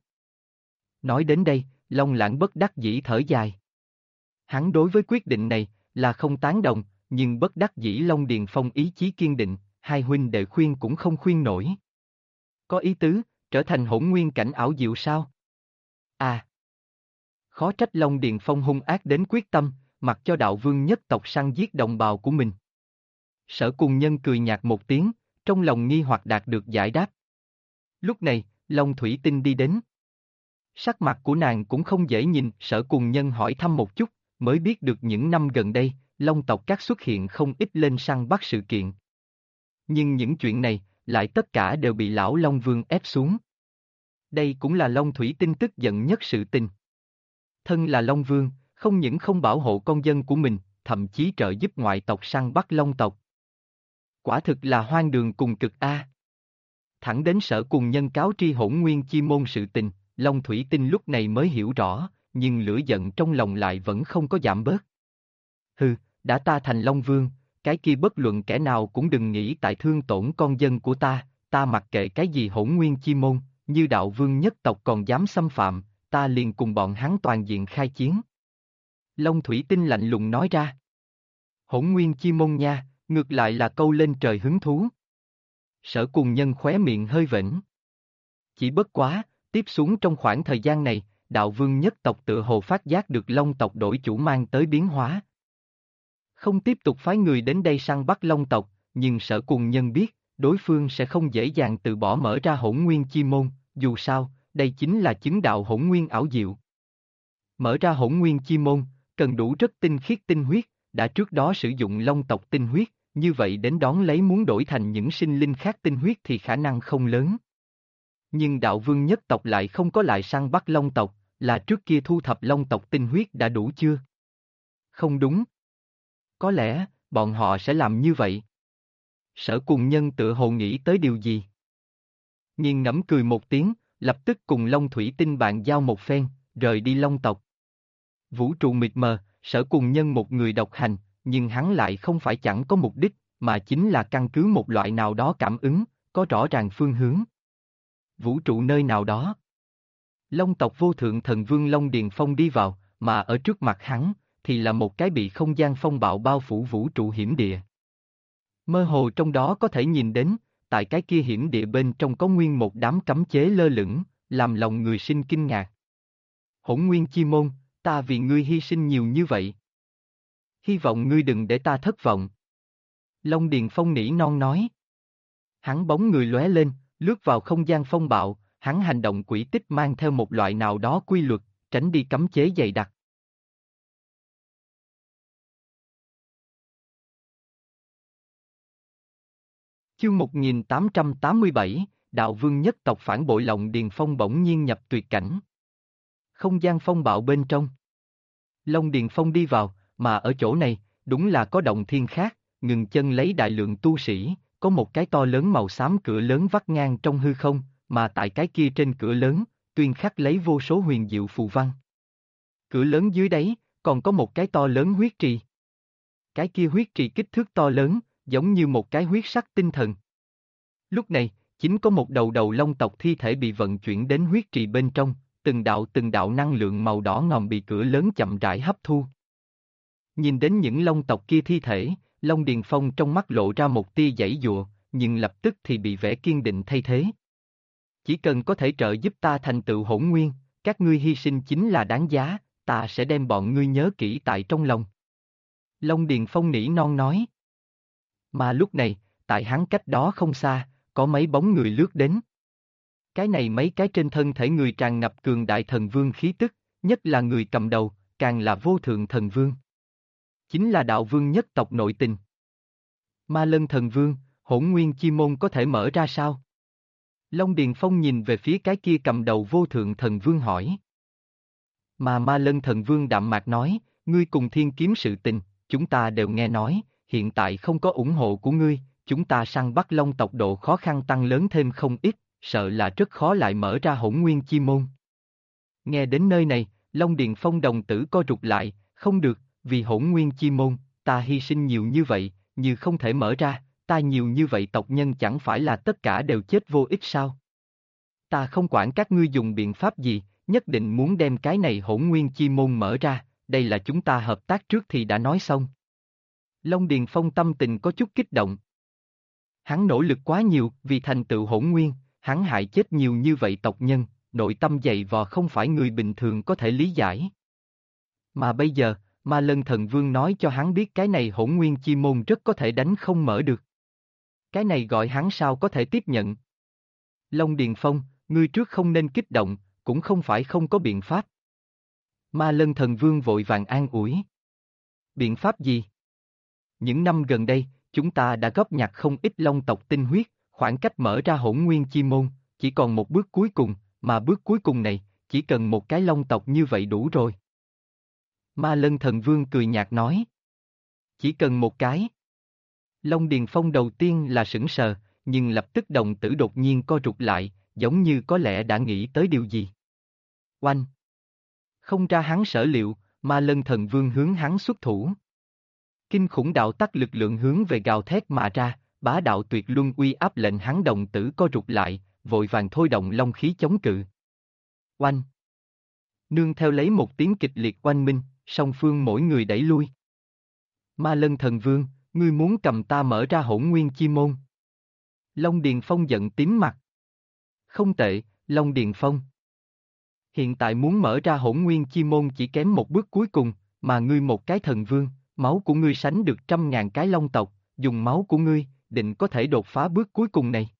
Speaker 1: Nói đến đây, Long Lãng bất đắc dĩ thở dài. Hắn đối với quyết định này, là không tán đồng, nhưng bất đắc dĩ Long Điền Phong ý chí kiên định, hai huynh đệ khuyên cũng không khuyên nổi. Có ý tứ, trở thành hỗn nguyên cảnh ảo diệu sao? À! Khó trách Long Điền Phong hung ác đến quyết tâm, mặc cho đạo vương nhất tộc săn giết đồng bào của mình. Sở Cùng Nhân cười nhạt một tiếng, trong lòng nghi hoặc đạt được giải đáp. Lúc này, Long Thủy Tinh đi đến. Sắc mặt của nàng cũng không dễ nhìn, Sở Cùng Nhân hỏi thăm một chút, mới biết được những năm gần đây, Long tộc các xuất hiện không ít lên săn bắt sự kiện. Nhưng những chuyện này, lại tất cả đều bị lão Long Vương ép xuống. Đây cũng là Long Thủy Tinh tức giận nhất sự tình. Thân là Long Vương, không những không bảo hộ con dân của mình, thậm chí trợ giúp ngoại tộc săn bắt Long tộc. Quả thực là hoang đường cùng cực A. Thẳng đến Sở Cùng Nhân cáo tri hỗn nguyên chi môn sự tình, Long Thủy Tinh lúc này mới hiểu rõ, nhưng lửa giận trong lòng lại vẫn không có giảm bớt. Hừ, đã ta thành Long Vương, cái kia bất luận kẻ nào cũng đừng nghĩ tại thương tổn con dân của ta mặc kệ cái gì hỗn nguyên chi môn, như đạo vương nhất tộc còn dám xâm phạm, ta liền cùng bọn hắn toàn diện khai chiến. Long Thủy Tinh lạnh lùng nói ra. Hỗn nguyên chi môn nha, ngược lại là câu lên trời hứng thú. Sở Cùng Nhân khóe miệng hơi vểnh. Chỉ bất quá, tiếp xuống trong khoảng thời gian này, đạo vương nhất tộc tựa hồ phát giác được Long tộc đổi chủ mang tới biến hóa. Không tiếp tục phái người đến đây săn bắt Long tộc, nhưng Sở Cùng Nhân biết, đối phương sẽ không dễ dàng từ bỏ mở ra hỗn nguyên chi môn, dù sao, đây chính là chứng đạo hỗn nguyên ảo diệu. Mở ra hỗn nguyên chi môn, cần đủ rất tinh khiết tinh huyết, đã trước đó sử dụng Long tộc tinh huyết, như vậy đến đón lấy muốn đổi thành những sinh linh khác tinh huyết thì khả năng không lớn. Nhưng đạo vương nhất tộc lại không có lại săn bắt Long tộc, là trước kia thu thập Long tộc tinh huyết đã đủ chưa? Không đúng. Có lẽ, bọn họ sẽ làm như vậy. Sở Cùng Nhân tựa hồ nghĩ tới điều gì? Nghiền ngẫm cười một tiếng, lập tức cùng Long Thủy Tinh bàn giao một phen, rời đi Long tộc. Vũ trụ mịt mờ, Sở Cùng Nhân một người độc hành, nhưng hắn lại không phải chẳng có mục đích, mà chính là căn cứ một loại nào đó cảm ứng, có rõ ràng phương hướng. Vũ trụ nơi nào đó. Long tộc vô thượng thần vương Long Điền Phong đi vào, mà ở trước mặt hắn, thì là một cái bị không gian phong bạo bao phủ vũ trụ hiểm địa. Mơ hồ trong đó có thể nhìn đến, tại cái kia hiểm địa bên trong có nguyên một đám cấm chế lơ lửng, làm lòng người sinh kinh ngạc. Hỗn nguyên chi môn, ta vì ngươi hy sinh nhiều như vậy. Hy vọng ngươi đừng để ta thất vọng. Long Điền Phong nỉ non nói. Hắn bóng người lóe lên, lướt vào không gian phong bạo, hắn hành động quỷ tích mang theo một loại nào đó quy luật, tránh đi cấm chế dày đặc. Chương 1887, Đạo Vương nhất tộc phản bội Long Điền Phong bỗng nhiên nhập tuyệt cảnh. Không gian phong bạo bên trong. Long Điền Phong đi vào, mà ở chỗ này, đúng là có động thiên khác, ngừng chân lấy đại lượng tu sĩ, có một cái to lớn màu xám cửa lớn vắt ngang trong hư không, mà tại cái kia trên cửa lớn, tuyên khắc lấy vô số huyền diệu phù văn. Cửa lớn dưới đáy, còn có một cái to lớn huyết trì. Cái kia huyết trì kích thước to lớn, giống như một cái huyết sắc tinh thần. Lúc này, chính có một đầu đầu long tộc thi thể bị vận chuyển đến huyết trì bên trong, từng đạo năng lượng màu đỏ ngòm bị cửa lớn chậm rãi hấp thu. Nhìn đến những long tộc kia thi thể, Long Điền Phong trong mắt lộ ra một tia giãy giụa, nhưng lập tức thì bị vẻ kiên định thay thế. Chỉ cần có thể trợ giúp ta thành tựu hỗn nguyên, các ngươi hy sinh chính là đáng giá, ta sẽ đem bọn ngươi nhớ kỹ tại trong lòng. Long Điền Phong nỉ non nói. Mà lúc này, tại hắn cách đó không xa, có mấy bóng người lướt đến. Cái này mấy cái trên thân thể người tràn ngập cường đại thần vương khí tức, nhất là người cầm đầu, càng là vô thượng thần vương. Chính là đạo vương nhất tộc nội tình. Ma Lân thần vương, hỗn nguyên chi môn có thể mở ra sao? Long Điền Phong nhìn về phía cái kia cầm đầu vô thượng thần vương hỏi. Mà Ma Lân thần vương đạm mạc nói, ngươi cùng thiên kiếm sự tình, chúng ta đều nghe nói, hiện tại không có ủng hộ của ngươi, chúng ta săn bắt long tộc độ khó khăn tăng lớn thêm không ít, sợ là rất khó lại mở ra hỗn nguyên chi môn. Nghe đến nơi này, Long Điền Phong đồng tử co rụt lại, không được, vì hỗn nguyên chi môn, ta hy sinh nhiều như vậy, như không thể mở ra, ta nhiều như vậy tộc nhân chẳng phải là tất cả đều chết vô ích sao? Ta không quản các ngươi dùng biện pháp gì, nhất định muốn đem cái này hỗn nguyên chi môn mở ra, đây là chúng ta hợp tác trước thì đã nói xong. Long Điền Phong tâm tình có chút kích động. Hắn nỗ lực quá nhiều, vì thành tựu hỗn nguyên, hắn hại chết nhiều như vậy tộc nhân, nội tâm dày vò không phải người bình thường có thể lý giải. Mà bây giờ, Ma Lân thần vương nói cho hắn biết cái này hỗn nguyên chi môn rất có thể đánh không mở được. Cái này gọi hắn sao có thể tiếp nhận. Long Điền Phong, ngươi trước không nên kích động, cũng không phải không có biện pháp. Ma Lân thần vương vội vàng an ủi. Biện pháp gì? Những năm gần đây, chúng ta đã góp nhặt không ít long tộc tinh huyết, khoảng cách mở ra hỗn nguyên chi môn, chỉ còn một bước cuối cùng, mà bước cuối cùng này, chỉ cần một cái long tộc như vậy đủ rồi. Ma Lân thần vương cười nhạt nói. Chỉ cần một cái. Long Điền Phong đầu tiên là sững sờ, nhưng lập tức đồng tử đột nhiên co rụt lại, giống như có lẽ đã nghĩ tới điều gì. Oanh! Không ra hắn sở liệu, Ma Lân thần vương hướng hắn xuất thủ. Kinh khủng đạo tắc lực lượng hướng về gào thét mà ra, bá đạo tuyệt luân uy áp lệnh hắn đồng tử co rụt lại, vội vàng thôi động long khí chống cự. Oanh! Nương theo lấy một tiếng kịch liệt oanh minh, song phương mỗi người đẩy lui. Ma Lân thần vương, ngươi muốn cầm ta mở ra hỗn nguyên chi môn. Long Điền Phong giận tím mặt. Không tệ, Long Điền Phong. Hiện tại muốn mở ra hỗn nguyên chi môn chỉ kém một bước cuối cùng, mà ngươi một cái thần vương, máu của ngươi sánh được 100.000 cái long tộc, dùng máu của ngươi, định có thể đột phá bước cuối cùng này.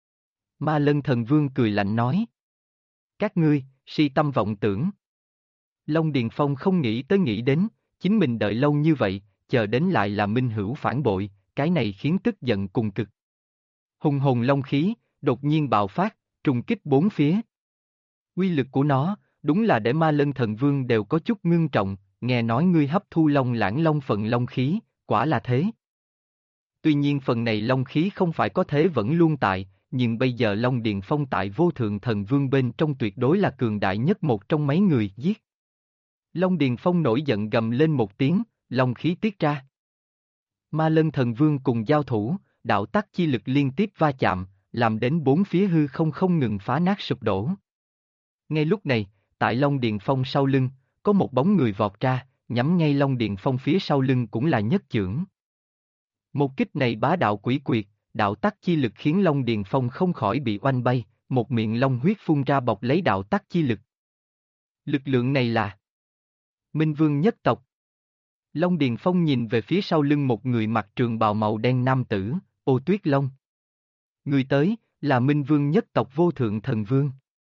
Speaker 1: Ma Lân thần vương cười lạnh nói. Các ngươi, si tâm vọng tưởng. Long Điền Phong không nghĩ tới nghĩ đến, chính mình đợi lâu như vậy, chờ đến lại là minh hữu phản bội, cái này khiến tức giận cùng cực. Hùng hồn long khí, đột nhiên bạo phát, trùng kích bốn phía. Uy lực của nó, đúng là để Ma Lân thần vương đều có chút ngưng trọng, nghe nói ngươi hấp thu long lãng long phận long khí, quả là thế. Tuy nhiên phần này long khí không phải có thế vẫn luôn tại, nhưng bây giờ Long Điền Phong tại vô thượng thần vương bên trong tuyệt đối là cường đại nhất một trong mấy người giết. Long Điền Phong nổi giận gầm lên một tiếng, long khí tiết ra. Ma Lân thần vương cùng giao thủ, đạo tắc chi lực liên tiếp va chạm, làm đến bốn phía hư không không ngừng phá nát sụp đổ. Ngay lúc này, tại Long Điền Phong sau lưng, có một bóng người vọt ra, nhắm ngay Long Điền Phong phía sau lưng cũng là nhất chưởng. Một kích này bá đạo quỷ quyệt, đạo tắc chi lực khiến Long Điền Phong không khỏi bị oanh bay, một miệng long huyết phun ra bọc lấy đạo tắc chi lực. Lực lượng này là Minh Vương nhất tộc. Long Điền Phong nhìn về phía sau lưng một người mặc trường bào màu đen nam tử, Ô Tuyết Long. Người tới, là Minh Vương nhất tộc vô thượng thần vương.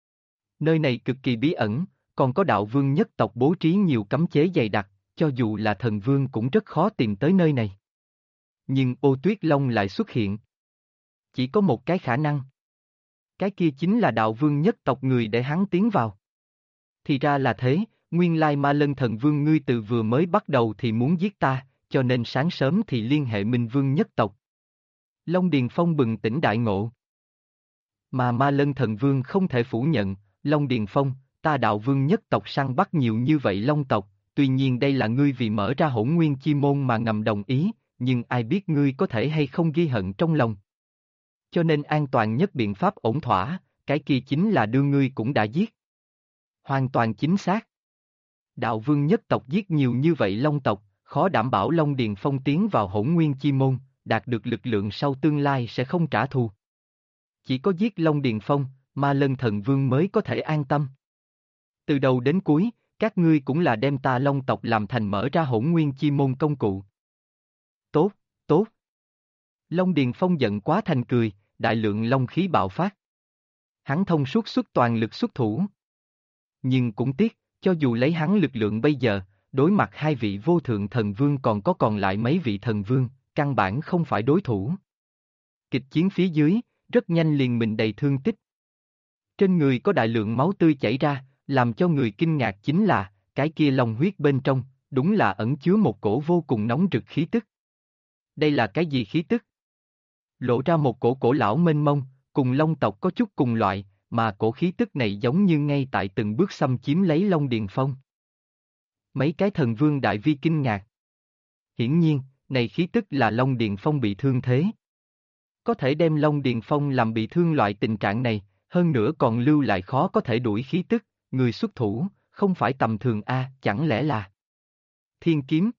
Speaker 1: Nơi này cực kỳ bí ẩn, còn có đạo vương nhất tộc bố trí nhiều cấm chế dày đặc, cho dù là thần vương cũng rất khó tìm tới nơi này. Nhưng Ô Tuyết Long lại xuất hiện. Chỉ có một cái khả năng. Cái kia chính là đạo vương nhất tộc người để hắn tiến vào. Thì ra là thế, nguyên lai Ma Lân thần vương ngươi từ vừa mới bắt đầu thì muốn giết ta, cho nên sáng sớm thì liên hệ Minh Vương nhất tộc. Long Điền Phong bừng tỉnh đại ngộ. Mà Ma Lân Thần Vương không thể phủ nhận, Long Điền Phong, ta Đạo Vương nhất tộc săn bắt nhiều như vậy Long tộc, tuy nhiên đây là ngươi vì mở ra Hỗn Nguyên Chi Môn mà ngầm đồng ý, nhưng ai biết ngươi có thể hay không ghi hận trong lòng. Cho nên an toàn nhất biện pháp ổn thỏa, cái kia chính là đưa ngươi cũng đã giết. Hoàn toàn chính xác. Đạo Vương nhất tộc giết nhiều như vậy Long tộc, khó đảm bảo Long Điền Phong tiến vào Hỗn Nguyên Chi Môn, đạt được lực lượng sau tương lai sẽ không trả thù. Chỉ có giết Long Điền Phong, Ma Lân Thần Vương mới có thể an tâm. Từ đầu đến cuối, các ngươi cũng là đem ta Long tộc làm thành mở ra Hỗn Nguyên Chi Môn công cụ. Tốt, tốt. Long Điền Phong giận quá thành cười, đại lượng long khí bạo phát. Hắn thông suốt xuất toàn lực xuất thủ. Nhưng cũng tiếc, cho dù lấy hắn lực lượng bây giờ, đối mặt hai vị vô thượng thần vương còn lại mấy vị thần vương, căn bản không phải đối thủ. Kịch chiến phía dưới, rất nhanh liền mình đầy thương tích. Trên người có đại lượng máu tươi chảy ra, làm cho người kinh ngạc chính là, cái kia long huyết bên trong, đúng là ẩn chứa một cổ vô cùng nóng rực khí tức. Đây là cái gì khí tức? Lộ ra một cổ lão mênh mông, cùng long tộc có chút cùng loại, mà cổ khí tức này giống như ngay tại từng bước xâm chiếm lấy Long Điền Phong. Mấy cái thần vương đại vi kinh ngạc. Hiển nhiên, này khí tức là Long Điền Phong bị thương thế. Có thể đem Long Điền Phong làm bị thương loại tình trạng này, hơn nữa còn lưu lại khó có thể đuổi khí tức, người xuất thủ, không phải tầm thường chẳng lẽ là Thiên Kiếm?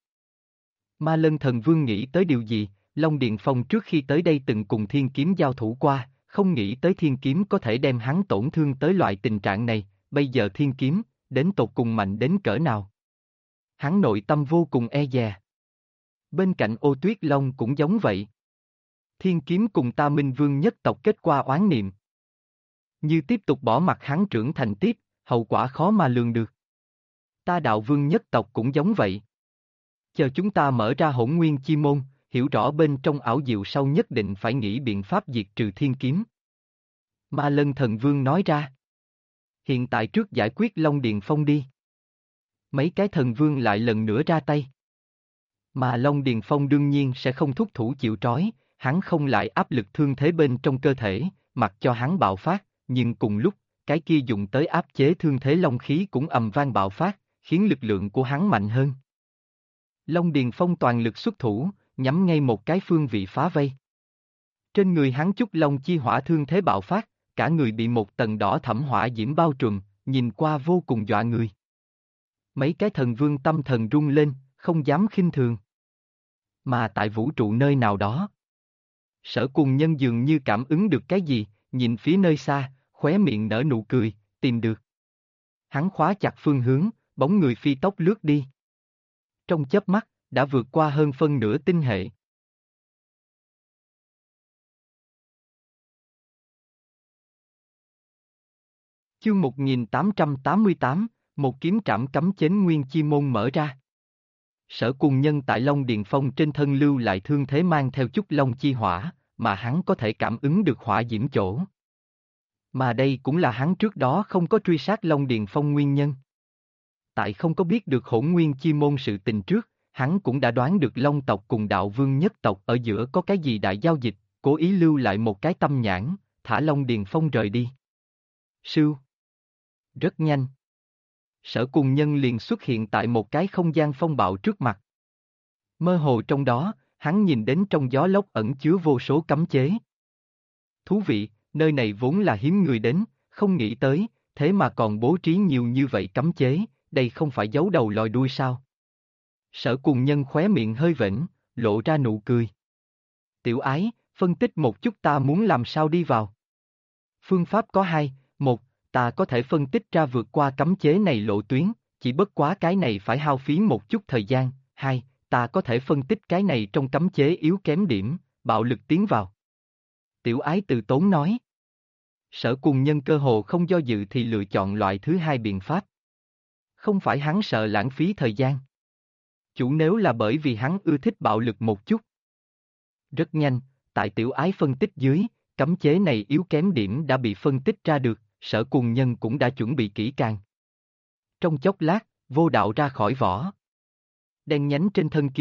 Speaker 1: Ma Lân Thần Vương nghĩ tới điều gì, Long Điền Phong trước khi tới đây từng cùng Thiên Kiếm giao thủ qua, không nghĩ tới Thiên Kiếm có thể đem hắn tổn thương tới loại tình trạng này, bây giờ Thiên Kiếm, đến tột cùng mạnh đến cỡ nào? Hắn nội tâm vô cùng e dè. Bên cạnh Ô Tuyết Long cũng giống vậy. Thiên Kiếm cùng ta Minh Vương nhất tộc kết qua oán niệm. Như tiếp tục bỏ mặc hắn trưởng thành tiếp, hậu quả khó mà lường được. Ta Đạo Vương nhất tộc cũng giống vậy. Chờ chúng ta mở ra Hỗn Nguyên Chi Môn, hiểu rõ bên trong ảo diệu sau nhất định phải nghĩ biện pháp diệt trừ Thiên Kiếm. Ma Lân Thần Vương nói ra. Hiện tại trước giải quyết Long Điền Phong đi. Mấy cái thần vương lại lần nữa ra tay. Mà Long Điền Phong đương nhiên sẽ không thúc thủ chịu trói, hắn không lại áp lực thương thế bên trong cơ thể, mặc cho hắn bạo phát, nhưng cùng lúc, cái kia dùng tới áp chế thương thế long khí cũng ầm vang bạo phát, khiến lực lượng của hắn mạnh hơn. Long Điền Phong toàn lực xuất thủ, nhắm ngay một cái phương vị phá vây. Trên người hắn chút long chi hỏa thương thế bạo phát, cả người bị một tầng đỏ thẫm hỏa diễm bao trùm, nhìn qua vô cùng dọa người. Mấy cái thần vương tâm thần rung lên, không dám khinh thường. Mà tại vũ trụ nơi nào đó, Sở Cùng Nhân dường như cảm ứng được cái gì, nhìn phía nơi xa, khóe miệng nở nụ cười, tìm được. Hắn khóa chặt phương hướng, bóng người phi tốc lướt đi. Trong chớp mắt, đã vượt qua hơn phân nửa tinh hệ. Chương 1888, một kiếm trảm cấm chến nguyên chi môn mở ra. Sở Cùng Nhân tại Long Điền Phong trên thân lưu lại thương thế mang theo chút long chi hỏa, mà hắn có thể cảm ứng được hỏa diễm chỗ. Mà đây cũng là hắn trước đó không có truy sát Long Điền Phong nguyên nhân. Tại không có biết được Hỗn Nguyên Chi Môn sự tình trước, hắn cũng đã đoán được Long tộc cùng Đạo Vương nhất tộc ở giữa có cái gì đại giao dịch, cố ý lưu lại một cái tâm nhãn, thả Long Điền Phong rời đi. Sưu. Rất nhanh. Sở Cùng Nhân liền xuất hiện tại một cái không gian phong bạo trước mặt. Mơ hồ trong đó, hắn nhìn đến trong gió lốc ẩn chứa vô số cấm chế. Thú vị, nơi này vốn là hiếm người đến, không nghĩ tới, thế mà còn bố trí nhiều như vậy cấm chế, đây không phải giấu đầu lòi đuôi sao? Sở Cùng Nhân khóe miệng hơi vểnh, lộ ra nụ cười. Tiểu ái, phân tích một chút ta muốn làm sao đi vào. Phương pháp có hai, một, ta có thể phân tích ra vượt qua cấm chế này lộ tuyến, chỉ bất quá cái này phải hao phí một chút thời gian, hai, ta có thể phân tích cái này trong cấm chế yếu kém điểm, bạo lực tiến vào. Tiểu ái từ tốn nói. Sở Cùng Nhân cơ hồ không do dự thì lựa chọn loại thứ hai biện pháp. Không phải hắn sợ lãng phí thời gian. Chủ nếu là bởi vì hắn ưa thích bạo lực một chút. Rất nhanh, tại tiểu ái phân tích dưới, cấm chế này yếu kém điểm đã bị phân tích ra được, Sở Cùng Nhân cũng đã chuẩn bị kỹ càng. Trong chốc lát, vô đạo ra khỏi vỏ. Đen nhánh trên thân kiếm,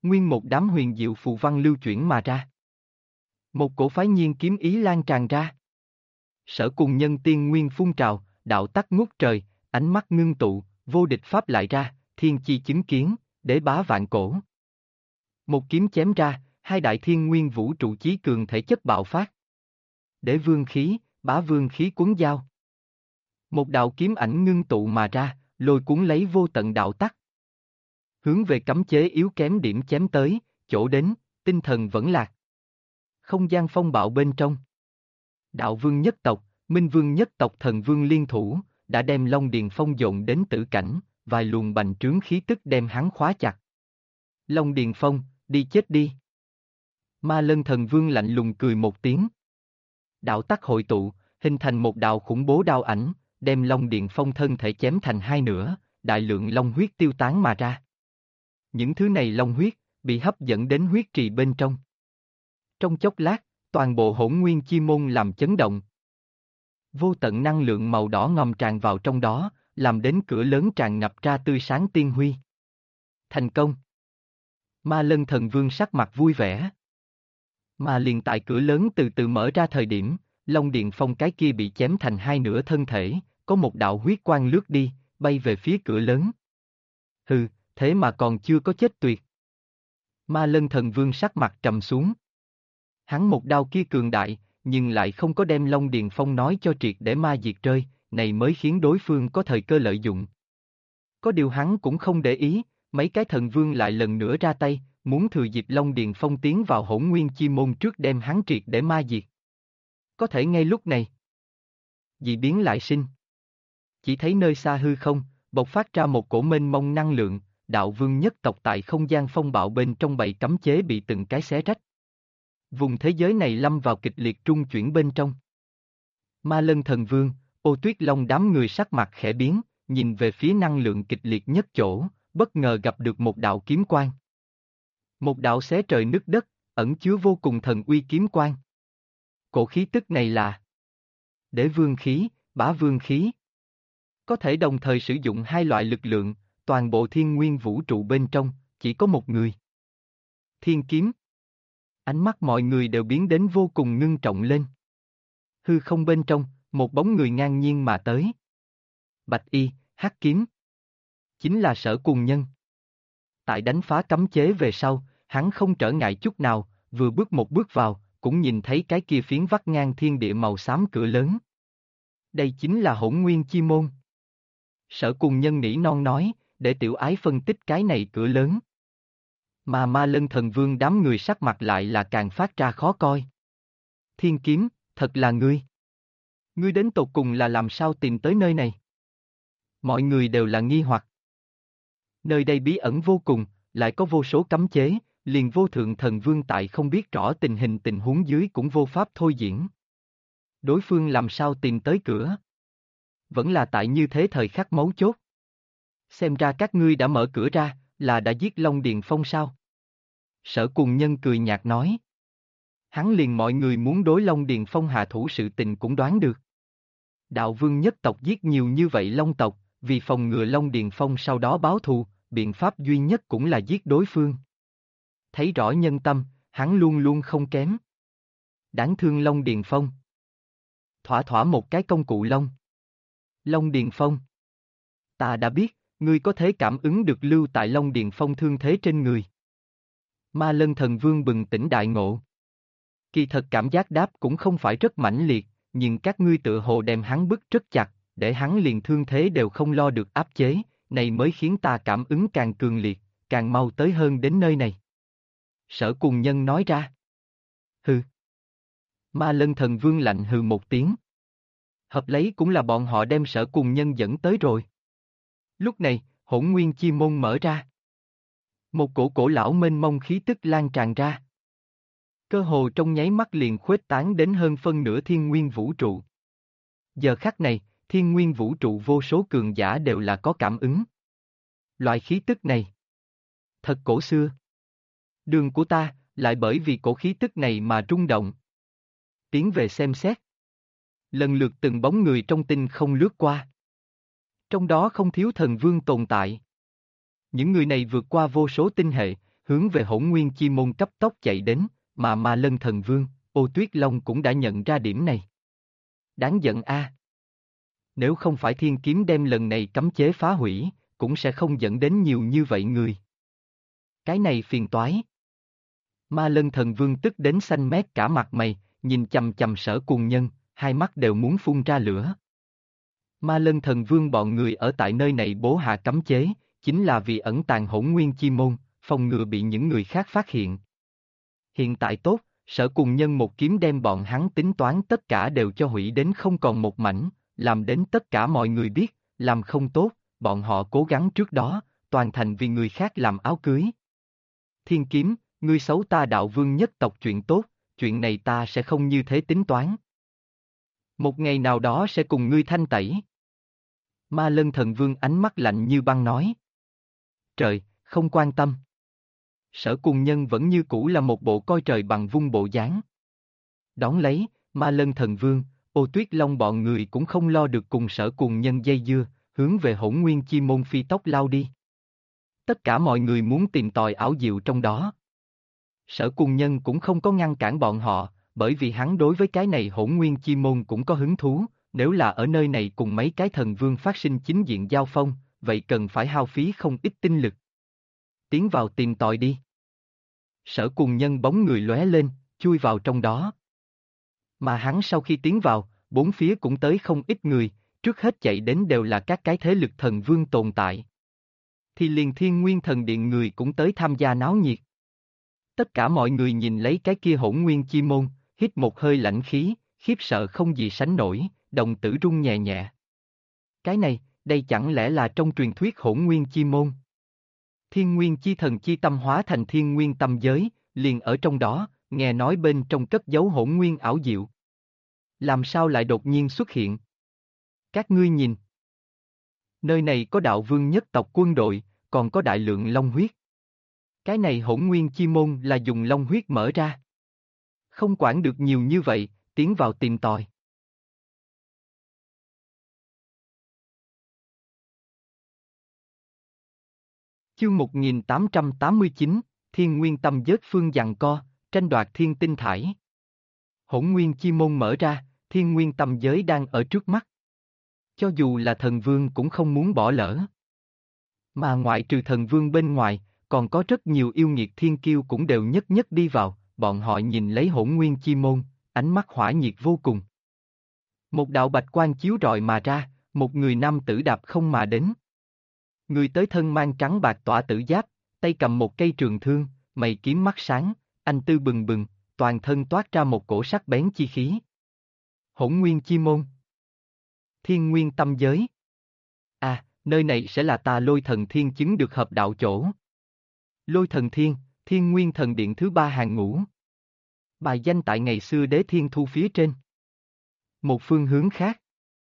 Speaker 1: nguyên một đám huyền diệu phù văn lưu chuyển mà ra. Một cổ phái nhiên kiếm ý lan tràn ra. Sở Cùng Nhân tiên nguyên phun trào, đạo tắc ngút trời, ánh mắt ngưng tụ, vô địch pháp lại ra, thiên chi chứng kiến, đế bá vạn cổ. Một kiếm chém ra, hai đại thiên nguyên vũ trụ chí cường thể chất bạo phát. Đế vương khí, bá vương khí cuốn giao. Một đạo kiếm ảnh ngưng tụ mà ra, lôi cuốn lấy vô tận đạo tắc. Hướng về cấm chế yếu kém điểm chém tới, chỗ đến, tinh thần vẫn lạc. Không gian phong bạo bên trong. Đạo vương nhất tộc, Minh vương nhất tộc Thần vương liên thủ, đã đem Long Điền Phong dồn đến tử cảnh, vài luồng bành trướng khí tức đem hắn khóa chặt. Long Điền Phong, đi chết đi. Ma Lân Thần vương lạnh lùng cười một tiếng. Đạo tắc hội tụ, hình thành một đạo khủng bố đao ảnh, đem Long Điền Phong thân thể chém thành hai nửa, đại lượng long huyết tiêu tán mà ra. Những thứ này long huyết, bị hấp dẫn đến huyết trì bên trong. Trong chốc lát, toàn bộ hỗn nguyên chi môn làm chấn động. Vô tận năng lượng màu đỏ ngầm tràn vào trong đó, làm đến cửa lớn tràn ngập ra tươi sáng tiên huy. Thành công! Ma Lân Thần vương sắc mặt vui vẻ. Mà liền tại cửa lớn từ từ mở ra thời điểm, Long Điền Phong cái kia bị chém thành hai nửa thân thể, có một đạo huyết quang lướt đi, bay về phía cửa lớn. Hừ, thế mà còn chưa có chết tuyệt. Ma Lân Thần vương sắc mặt trầm xuống. Hắn một đao kia cường đại, nhưng lại không có đem Long Điền Phong nói cho triệt để ma diệt rơi, này mới khiến đối phương có thời cơ lợi dụng. Có điều hắn cũng không để ý, mấy cái thần vương lại lần nữa ra tay, muốn thừa dịp Long Điền Phong tiến vào hỗn nguyên chi môn trước đem hắn triệt để ma diệt. Có thể ngay lúc này, dị biến lại sinh. Chỉ thấy nơi xa hư không, bộc phát ra một cổ mênh mông năng lượng, đạo vương nhất tộc tại không gian phong bạo bên trong bảy cấm chế bị từng cái xé rách. Vùng thế giới này lâm vào kịch liệt trung chuyển bên trong. Ma Lân Thần vương, Ô Tuyết Long đám người sắc mặt khẽ biến, nhìn về phía năng lượng kịch liệt nhất chỗ, bất ngờ gặp được một đạo kiếm quang. Một đạo xé trời nứt đất, ẩn chứa vô cùng thần uy kiếm quang. Cổ khí tức này là Đế vương khí, bá vương khí. Có thể đồng thời sử dụng hai loại lực lượng, toàn bộ thiên nguyên vũ trụ bên trong, chỉ có một người. Thiên kiếm. Ánh mắt mọi người đều biến đến vô cùng ngưng trọng lên. Hư không bên trong, một bóng người ngang nhiên mà tới. Bạch y, hắc kiếm. Chính là Sở Cùng Nhân. Tại đánh phá cấm chế về sau, hắn không trở ngại chút nào, vừa bước một bước vào, cũng nhìn thấy cái kia phiến vắt ngang thiên địa màu xám cửa lớn. Đây chính là hỗn nguyên chi môn. Sở Cùng Nhân nỉ non nói, để tiểu ái phân tích cái này cửa lớn. Mà Ma Lân Thần vương đám người sắc mặt lại là càng phát ra khó coi. Thiên kiếm, thật là ngươi. Ngươi đến tột cùng là làm sao tìm tới nơi này? Mọi người đều là nghi hoặc. Nơi đây bí ẩn vô cùng, lại có vô số cấm chế, liền vô thượng thần vương tại không biết rõ tình hình tình huống dưới cũng vô pháp thôi diễn. Đối phương làm sao tìm tới cửa? Vẫn là tại như thế thời khắc mấu chốt. Xem ra các ngươi đã mở cửa ra, là đã giết Long Điền Phong sao? Sở Cùng Nhân cười nhạt nói. Hắn liền mọi người muốn đối Long Điền Phong hạ thủ sự tình cũng đoán được. Đạo vương nhất tộc giết nhiều như vậy Long tộc, vì phòng ngừa Long Điền Phong sau đó báo thù, biện pháp duy nhất cũng là giết đối phương. Thấy rõ nhân tâm, hắn luôn luôn không kém. Đáng thương Long Điền Phong. Thỏa thỏa một cái công cụ Long. Long Điền Phong. Ta đã biết, ngươi có thể cảm ứng được lưu tại Long Điền Phong thương thế trên người. Ma Lân Thần vương bừng tỉnh đại ngộ. Kỳ thật cảm giác đáp cũng không phải rất mãnh liệt, nhưng các ngươi tựa hồ đem hắn bức rất chặt, để hắn liền thương thế đều không lo được áp chế, này mới khiến ta cảm ứng càng cường liệt, càng mau tới hơn đến nơi này. Sở Cùng Nhân nói ra. Hừ. Ma Lân Thần vương lạnh hừ một tiếng. Hợp lấy cũng là bọn họ đem Sở Cùng Nhân dẫn tới rồi. Lúc này, hỗn nguyên chi môn mở ra. Một cổ lão mênh mông khí tức lan tràn ra. Cơ hồ trong nháy mắt liền khuếch tán đến hơn phân nửa thiên nguyên vũ trụ. Giờ khắc này, thiên nguyên vũ trụ vô số cường giả đều là có cảm ứng. Loại khí tức này. Thật cổ xưa. Đường của ta, lại bởi vì cổ khí tức này mà rung động. Tiến về xem xét. Lần lượt từng bóng người trong tinh không lướt qua. Trong đó không thiếu thần vương tồn tại. Những người này vượt qua vô số tinh hệ, hướng về Hỗn Nguyên Chi Môn cấp tốc chạy đến, mà Ma Lân Thần Vương, Ô Tuyết Long cũng đã nhận ra điểm này. Đáng giận a! Nếu không phải thiên kiếm đem lần này cấm chế phá hủy, cũng sẽ không dẫn đến nhiều như vậy người. Cái này phiền toái. Ma Lân Thần Vương tức đến xanh mét cả mặt mày, nhìn chằm chằm Sở Cuồng Nhân, hai mắt đều muốn phun ra lửa. Ma Lân Thần Vương bọn người ở tại nơi này bố hạ cấm chế, chính là vì ẩn tàng Hỗn Nguyên Chi Môn, phòng ngừa bị những người khác phát hiện. Hiện tại tốt, Sở Cuồng Nhân một kiếm đem bọn hắn tính toán tất cả đều cho hủy đến không còn một mảnh, làm đến tất cả mọi người biết, làm không tốt, bọn họ cố gắng trước đó, toàn thành vì người khác làm áo cưới. Thiên Kiếm, ngươi xấu ta Đạo Vương nhất tộc chuyện tốt, chuyện này ta sẽ không như thế tính toán. Một ngày nào đó sẽ cùng ngươi thanh tẩy. Ma Lân Thần Vương ánh mắt lạnh như băng nói. Trời, không quan tâm. Sở Cuồng Nhân vẫn như cũ là một bộ coi trời bằng vung bộ dáng. Đón lấy, Ma Lân Thần Vương, Ô Tuyết Long bọn người cũng không lo được cùng Sở Cuồng Nhân dây dưa, hướng về Hỗn Nguyên Chi Môn phi tốc lao đi. Tất cả mọi người muốn tìm tòi ảo diệu trong đó. Sở Cuồng Nhân cũng không có ngăn cản bọn họ, bởi vì hắn đối với cái này Hỗn Nguyên Chi Môn cũng có hứng thú, nếu là ở nơi này cùng mấy cái thần vương phát sinh chính diện giao phong, vậy cần phải hao phí không ít tinh lực. Tiến vào tìm tòi đi. Sở Cuồng Nhân bóng người lóe lên, chui vào trong đó. Mà hắn sau khi tiến vào, bốn phía cũng tới không ít người, trước hết chạy đến đều là các cái thế lực thần vương tồn tại. Thì liền Thiên Nguyên Thần Điện người cũng tới tham gia náo nhiệt. Tất cả mọi người nhìn lấy cái kia Hỗn Nguyên Chi Môn, hít một hơi lãnh khí, khiếp sợ không gì sánh nổi, đồng tử rung nhẹ nhẹ. Cái này, đây chẳng lẽ là trong truyền thuyết Hỗn Nguyên Chi Môn? Thiên Nguyên Chi Thần Chi Tâm hóa thành Thiên Nguyên Tâm Giới, liền ở trong đó, nghe nói bên trong cất giấu Hỗn Nguyên ảo diệu. Làm sao lại đột nhiên xuất hiện? Các ngươi nhìn. Nơi này có Đạo Vương nhất tộc quân đội, còn có đại lượng long huyết. Cái này Hỗn Nguyên Chi Môn là dùng long huyết mở ra. Không quản được nhiều như vậy, tiến vào tìm tòi. Chương 1889, Thiên Nguyên Tâm Giới phương giằng co, tranh đoạt thiên tinh thải. Hỗn Nguyên Chi Môn mở ra, Thiên Nguyên Tâm Giới đang ở trước mắt. Cho dù là thần vương cũng không muốn bỏ lỡ. Mà ngoại trừ thần vương bên ngoài, còn có rất nhiều yêu nghiệt thiên kiêu cũng đều nhất nhất đi vào, bọn họ nhìn lấy Hỗn Nguyên Chi Môn, ánh mắt hỏa nhiệt vô cùng. Một đạo bạch quang chiếu rọi mà ra, một người nam tử đạp không mà đến. Người tới thân mang trắng bạc tỏa tử giáp, tay cầm một cây trường thương, mày kiếm mắt sáng, anh tư bừng bừng, toàn thân toát ra một cổ sắc bén chi khí. Hỗn Nguyên Chi Môn. Thiên Nguyên Tâm Giới. À, nơi này sẽ là ta Lôi Thần Thiên chứng được hợp đạo chỗ. Lôi Thần Thiên, Thiên Nguyên Thần Điện thứ 3 hàng ngũ. Bài danh tại ngày xưa Đế Thiên Thu phía trên. Một phương hướng khác.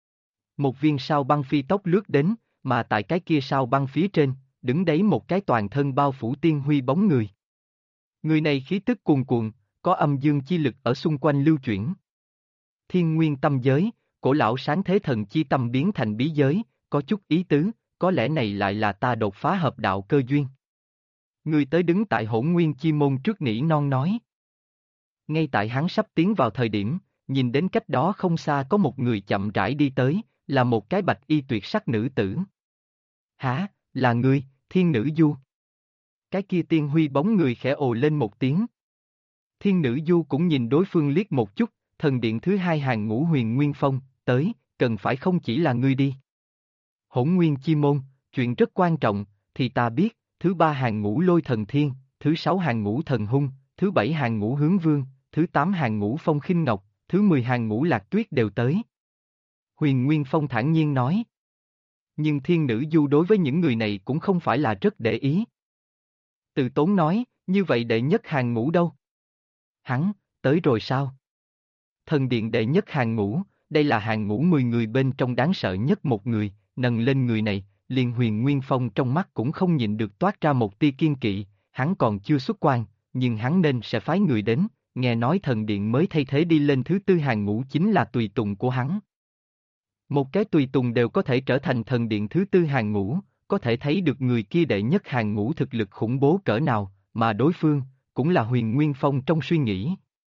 Speaker 1: Một viên sao băng phi tốc lướt đến, mà tại cái kia sao băng phía trên, đứng đấy một cái toàn thân bao phủ tiên huy bóng người. Người này khí tức cuồn cuộn, có âm dương chi lực ở xung quanh lưu chuyển. Thiên Nguyên Tâm Giới, cổ lão sáng thế thần chi tâm biến thành bí giới, có chút ý tứ, có lẽ này lại là ta đột phá hợp đạo cơ duyên. Người tới đứng tại Hỗn Nguyên Chi Môn trước nỉ non nói. Ngay tại hắn sắp tiến vào thời điểm, nhìn đến cách đó không xa có một người chậm rãi đi tới, là một cái bạch y tuyệt sắc nữ tử. Hả, là ngươi, Thiên Nữ Du. Cái kia tiên huy bóng người khẽ ồ lên một tiếng. Thiên Nữ Du cũng nhìn đối phương liếc một chút, thần điện thứ 2 hàng ngũ Huyền Nguyên Phong, tới, cần phải không chỉ là ngươi đi. Hỗn Nguyên Chi Môn, chuyện rất quan trọng, thì ta biết, thứ 3 hàng ngũ Lôi Thần Thiên, thứ 6 hàng ngũ Thần Hung, thứ 7 hàng ngũ Hướng Vương, thứ 8 hàng ngũ Phong Khinh Ngọc, thứ 10 hàng ngũ Lạc Tuyết đều tới. Huyền Nguyên Phong thản nhiên nói. Nhưng Thiên Nữ Du đối với những người này cũng không phải là rất để ý. Từ Tốn nói, như vậy đệ nhất hàng ngũ đâu? Hắn, tới rồi sao? Thần điện đệ nhất hàng ngũ, đây là hàng ngũ 10 người bên trong đáng sợ nhất một người, nâng lên người này, liền Huyền Nguyên Phong trong mắt cũng không nhịn được toát ra một tia kiên kỵ, hắn còn chưa xuất quan, nhưng hắn nên sẽ phái người đến, nghe nói thần điện mới thay thế đi lên thứ 4 hàng ngũ chính là tùy tùng của hắn. Một cái tùy tùng đều có thể trở thành thần điện thứ 4 hàng ngũ, có thể thấy được người kia đệ nhất hàng ngũ thực lực khủng bố cỡ nào, mà đối phương, cũng là Huyền Nguyên Phong trong suy nghĩ.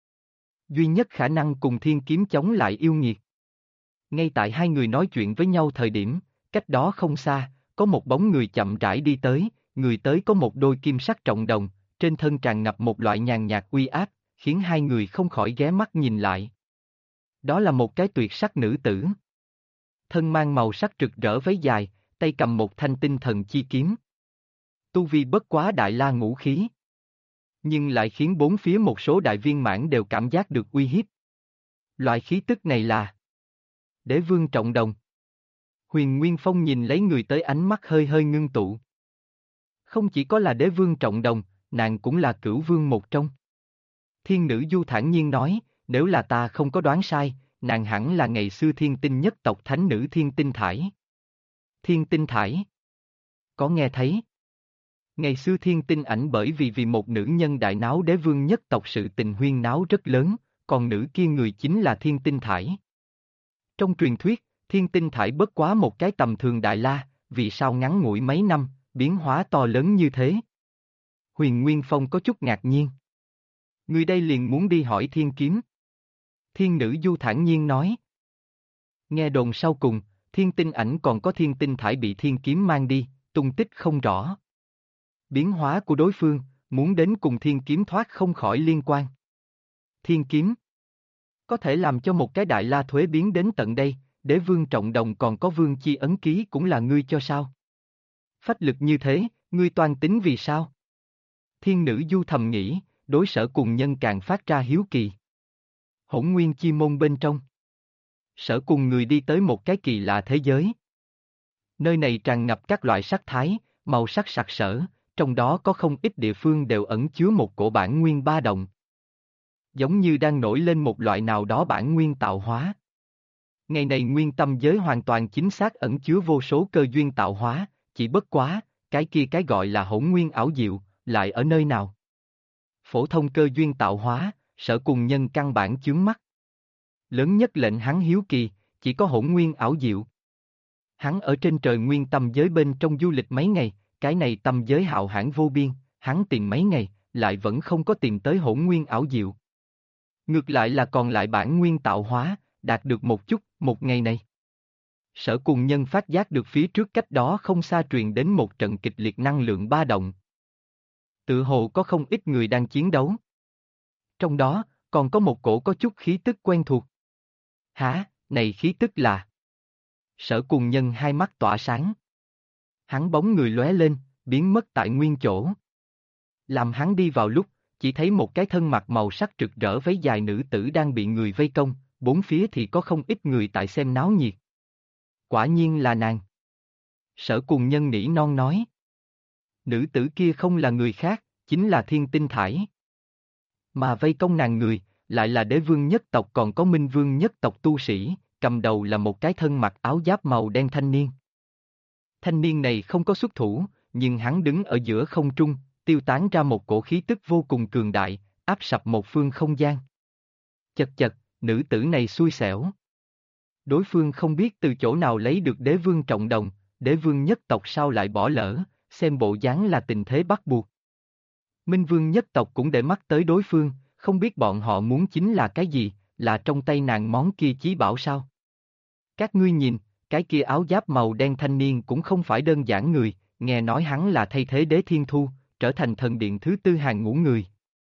Speaker 1: Duy nhất khả năng cùng thiên kiếm chống lại yêu nghiệt. Ngay tại hai người nói chuyện với nhau thời điểm, cách đó không xa, có một bóng người chậm rãi đi tới, người tới có một đôi kim sắc trọng đồng, trên thân tràn ngập một loại nhàn nhạt uy áp, khiến hai người không khỏi ghé mắt nhìn lại. Đó là một cái tuyệt sắc nữ tử. Thân mang màu sắc rực rỡ váy dài, tay cầm một thanh tinh thần chi kiếm. Tu vi bất quá đại la ngũ khí. Nhưng lại khiến bốn phía một số đại viên mãn đều cảm giác được uy hiếp. Loại khí tức này là Đế Vương Trọng Đồng. Huyền Nguyên Phong nhìn lấy người tới ánh mắt hơi hơi ngưng tụ. Không chỉ có là Đế Vương Trọng Đồng, nàng cũng là Cửu Vương một trong. Thiên nữ Du thản nhiên nói, nếu là ta không có đoán sai, nàng hẳn là ngày xưa thiên tinh nhất tộc thánh nữ Thiên Tinh Thải. Thiên Tinh Thải. Có nghe thấy? Ngày xưa Thiên Tinh Ảnh bởi vì một nữ nhân đại náo Đế Vương nhất tộc sự tình huyên náo rất lớn, còn nữ kia người chính là Thiên Tinh Thải. Trong truyền thuyết, Thiên Tinh Thải bất quá một cái tầm thường đại la, vì sao ngắn ngủi mấy năm, biến hóa to lớn như thế? Huyền Nguyên Phong có chút ngạc nhiên. Người đây liền muốn đi hỏi Thiên Kiếm. Thiên nữ Du thản nhiên nói. Nghe đồn sau cùng, Thiên Tinh Ảnh còn có Thiên Tinh Thải bị Thiên Kiếm mang đi, tung tích không rõ. Biến hóa của đối phương, muốn đến cùng Thiên Kiếm thoát không khỏi liên quan. Thiên Kiếm có thể làm cho một cái đại la thuế biến đến tận đây, Đế Vương Trọng Đồng còn có vương chi ấn ký cũng là ngươi cho sao? Phách lực như thế, ngươi toan tính vì sao? Thiên nữ Du thầm nghĩ, đối Sở Cùng Nhân càng phát ra hiếu kỳ. Hỗn Nguyên Chi Môn bên trong. Sở Cùng người đi tới một cái kỳ lạ thế giới. Nơi này tràn ngập các loại sắc thái, màu sắc sặc sỡ, trong đó có không ít địa phương đều ẩn chứa một cổ bản nguyên ba động. Giống như đang nổi lên một loại nào đó bản nguyên tạo hóa. Ngày này nguyên tâm giới hoàn toàn chính xác ẩn chứa vô số cơ duyên tạo hóa, chỉ bất quá, cái kia cái gọi là hỗn nguyên ảo diệu, lại ở nơi nào? Phổ thông cơ duyên tạo hóa, Sở Cùng Nhân căn bản chướng mắt. Lớn nhất lệnh hắn hiếu kỳ, chỉ có hỗn nguyên ảo diệu. Hắn ở trên trời nguyên tâm giới bên trong du lịch mấy ngày, cái này tâm giới hạo hãn vô biên, hắn tìm mấy ngày, lại vẫn không có tìm tới hỗn nguyên ảo diệu. Ngược lại là còn lại bản nguyên tạo hóa, đạt được một chút, một ngày này. Sở Cùng Nhân phát giác được phía trước cách đó không xa truyền đến một trận kịch liệt năng lượng ba động. Tự hồ có không ít người đang chiến đấu. Trong đó, còn có một cổ có chút khí tức quen thuộc. Hả, này khí tức là... Sở Cùng Nhân hai mắt tỏa sáng. Hắn bóng người lóe lên, biến mất tại nguyên chỗ. Làm hắn đi vào lúc, chỉ thấy một cái thân mặc màu sắc rực rỡ váy dài nữ tử đang bị người vây công, bốn phía thì có không ít người tại xem náo nhiệt. Quả nhiên là nàng. Sở Cùng Nhân nỉ non nói. Nữ tử kia không là người khác, chính là Thiên Tinh Thải. Mà vây công nàng người, lại là Đế Vương nhất tộc còn có Minh Vương nhất tộc tu sĩ, cầm đầu là một cái thân mặc áo giáp màu đen thanh niên. Thanh niên này không có xuất thủ, nhưng hắn đứng ở giữa không trung, tiêu tán ra một cổ khí tức vô cùng cường đại, áp sập một phương không gian. Chật chật, nữ tử này xui xẻo. Đối phương không biết từ chỗ nào lấy được Đế Vương Trọng Đồng, Đế Vương nhất tộc sao lại bỏ lỡ, xem bộ dáng là tình thế bắt buộc. Minh Vương nhất tộc cũng để mắt tới đối phương, không biết bọn họ muốn chính là cái gì, là trong tay nàng món kia chí bảo sao? Các ngươi nhìn, cái kia áo giáp màu đen thanh niên cũng không phải đơn giản người, nghe nói hắn là thay thế Đế Thiên Thu, trở thành thần điện thứ tư hàng ngũ người.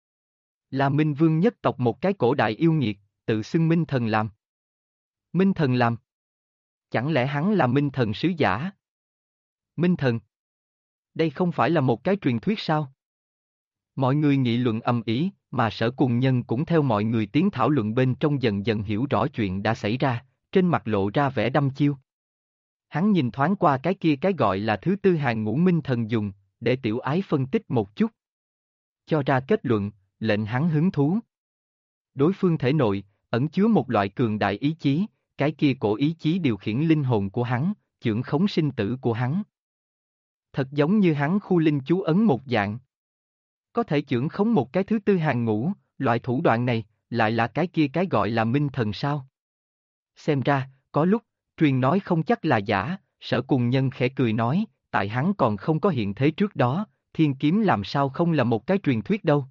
Speaker 1: Là Minh Vương nhất tộc một cái cổ đại yêu nghiệt, tự xưng Minh Thần làm. Minh Thần làm? Chẳng lẽ hắn là Minh Thần sứ giả? Minh Thần? Đây không phải là một cái truyền thuyết sao? Mọi người nghị luận ầm ĩ, mà Sở Cùng Nhân cũng theo mọi người tiếng thảo luận bên trong dần dần hiểu rõ chuyện đã xảy ra, trên mặt lộ ra vẻ đăm chiêu. Hắn nhìn thoáng qua cái kia cái gọi là thứ tư hàng ngũ Minh Thần dùng, để tiểu ái phân tích một chút. Cho ra kết luận, lệnh hắn hứng thú. Đối phương thể nội, ẩn chứa một loại cường đại ý chí, cái kia cổ ý chí điều khiển linh hồn của hắn, chưởng khống sinh tử của hắn. Thật giống như hắn khu linh chú ấn một dạng. Có thể chưởng khống một cái thứ tư hàng ngũ, loại thủ đoạn này, lại là cái kia cái gọi là Minh Thần sao? Xem ra, có lúc, truyền nói không chắc là giả, Sở Cùng Nhân khẽ cười nói, tại hắn còn không có hiện thế trước đó, thiên kiếm làm sao không là một cái truyền thuyết đâu.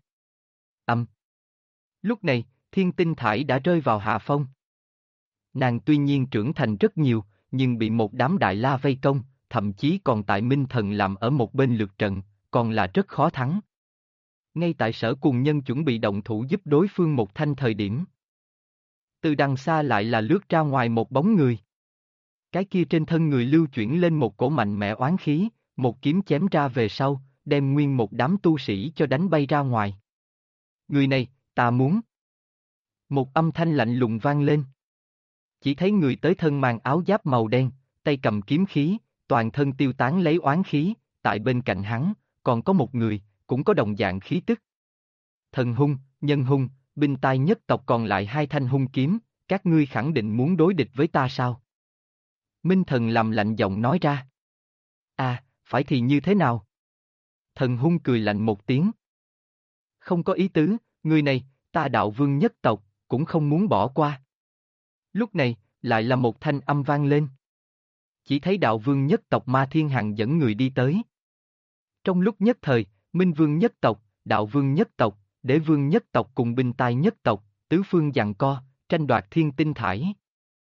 Speaker 1: Lúc này, Thiên Tinh Thải đã rơi vào hạ phong. Nàng tuy nhiên trưởng thành rất nhiều, nhưng bị một đám đại la vây công, thậm chí còn tại Minh Thần làm ở một bên lượt trận, còn là rất khó thắng. Ngay tại Sở Cùng Nhân chuẩn bị động thủ giúp đối phương một thanh thời điểm. Từ đằng xa lại là lướt ra ngoài một bóng người. Cái kia trên thân người lưu chuyển lên một cổ mạnh mẽ oán khí, một kiếm chém ra về sau, đem nguyên một đám tu sĩ cho đánh bay ra ngoài. Người này, ta muốn. Một âm thanh lạnh lùng vang lên. Chỉ thấy người tới thân mang áo giáp màu đen, tay cầm kiếm khí, toàn thân tiêu tán lấy oán khí, tại bên cạnh hắn, còn có một người, cũng có đồng dạng khí tức. Thần hung, nhân hung, binh tai nhất tộc còn lại hai thanh hung kiếm, các ngươi khẳng định muốn đối địch với ta sao? Minh Thần làm lạnh giọng nói ra. À, phải thì như thế nào? Thần hung cười lạnh một tiếng. Không có ý tứ, người này, ta Đạo Vương nhất tộc, cũng không muốn bỏ qua. Lúc này, lại là một thanh âm vang lên. Chỉ thấy Đạo Vương nhất tộc Ma Thiên Hằng dẫn người đi tới. Trong lúc nhất thời, Minh Vương nhất tộc, Đạo Vương nhất tộc, Đế Vương nhất tộc cùng binh tai nhất tộc, tứ phương giằng co, tranh đoạt Thiên Tinh Thải.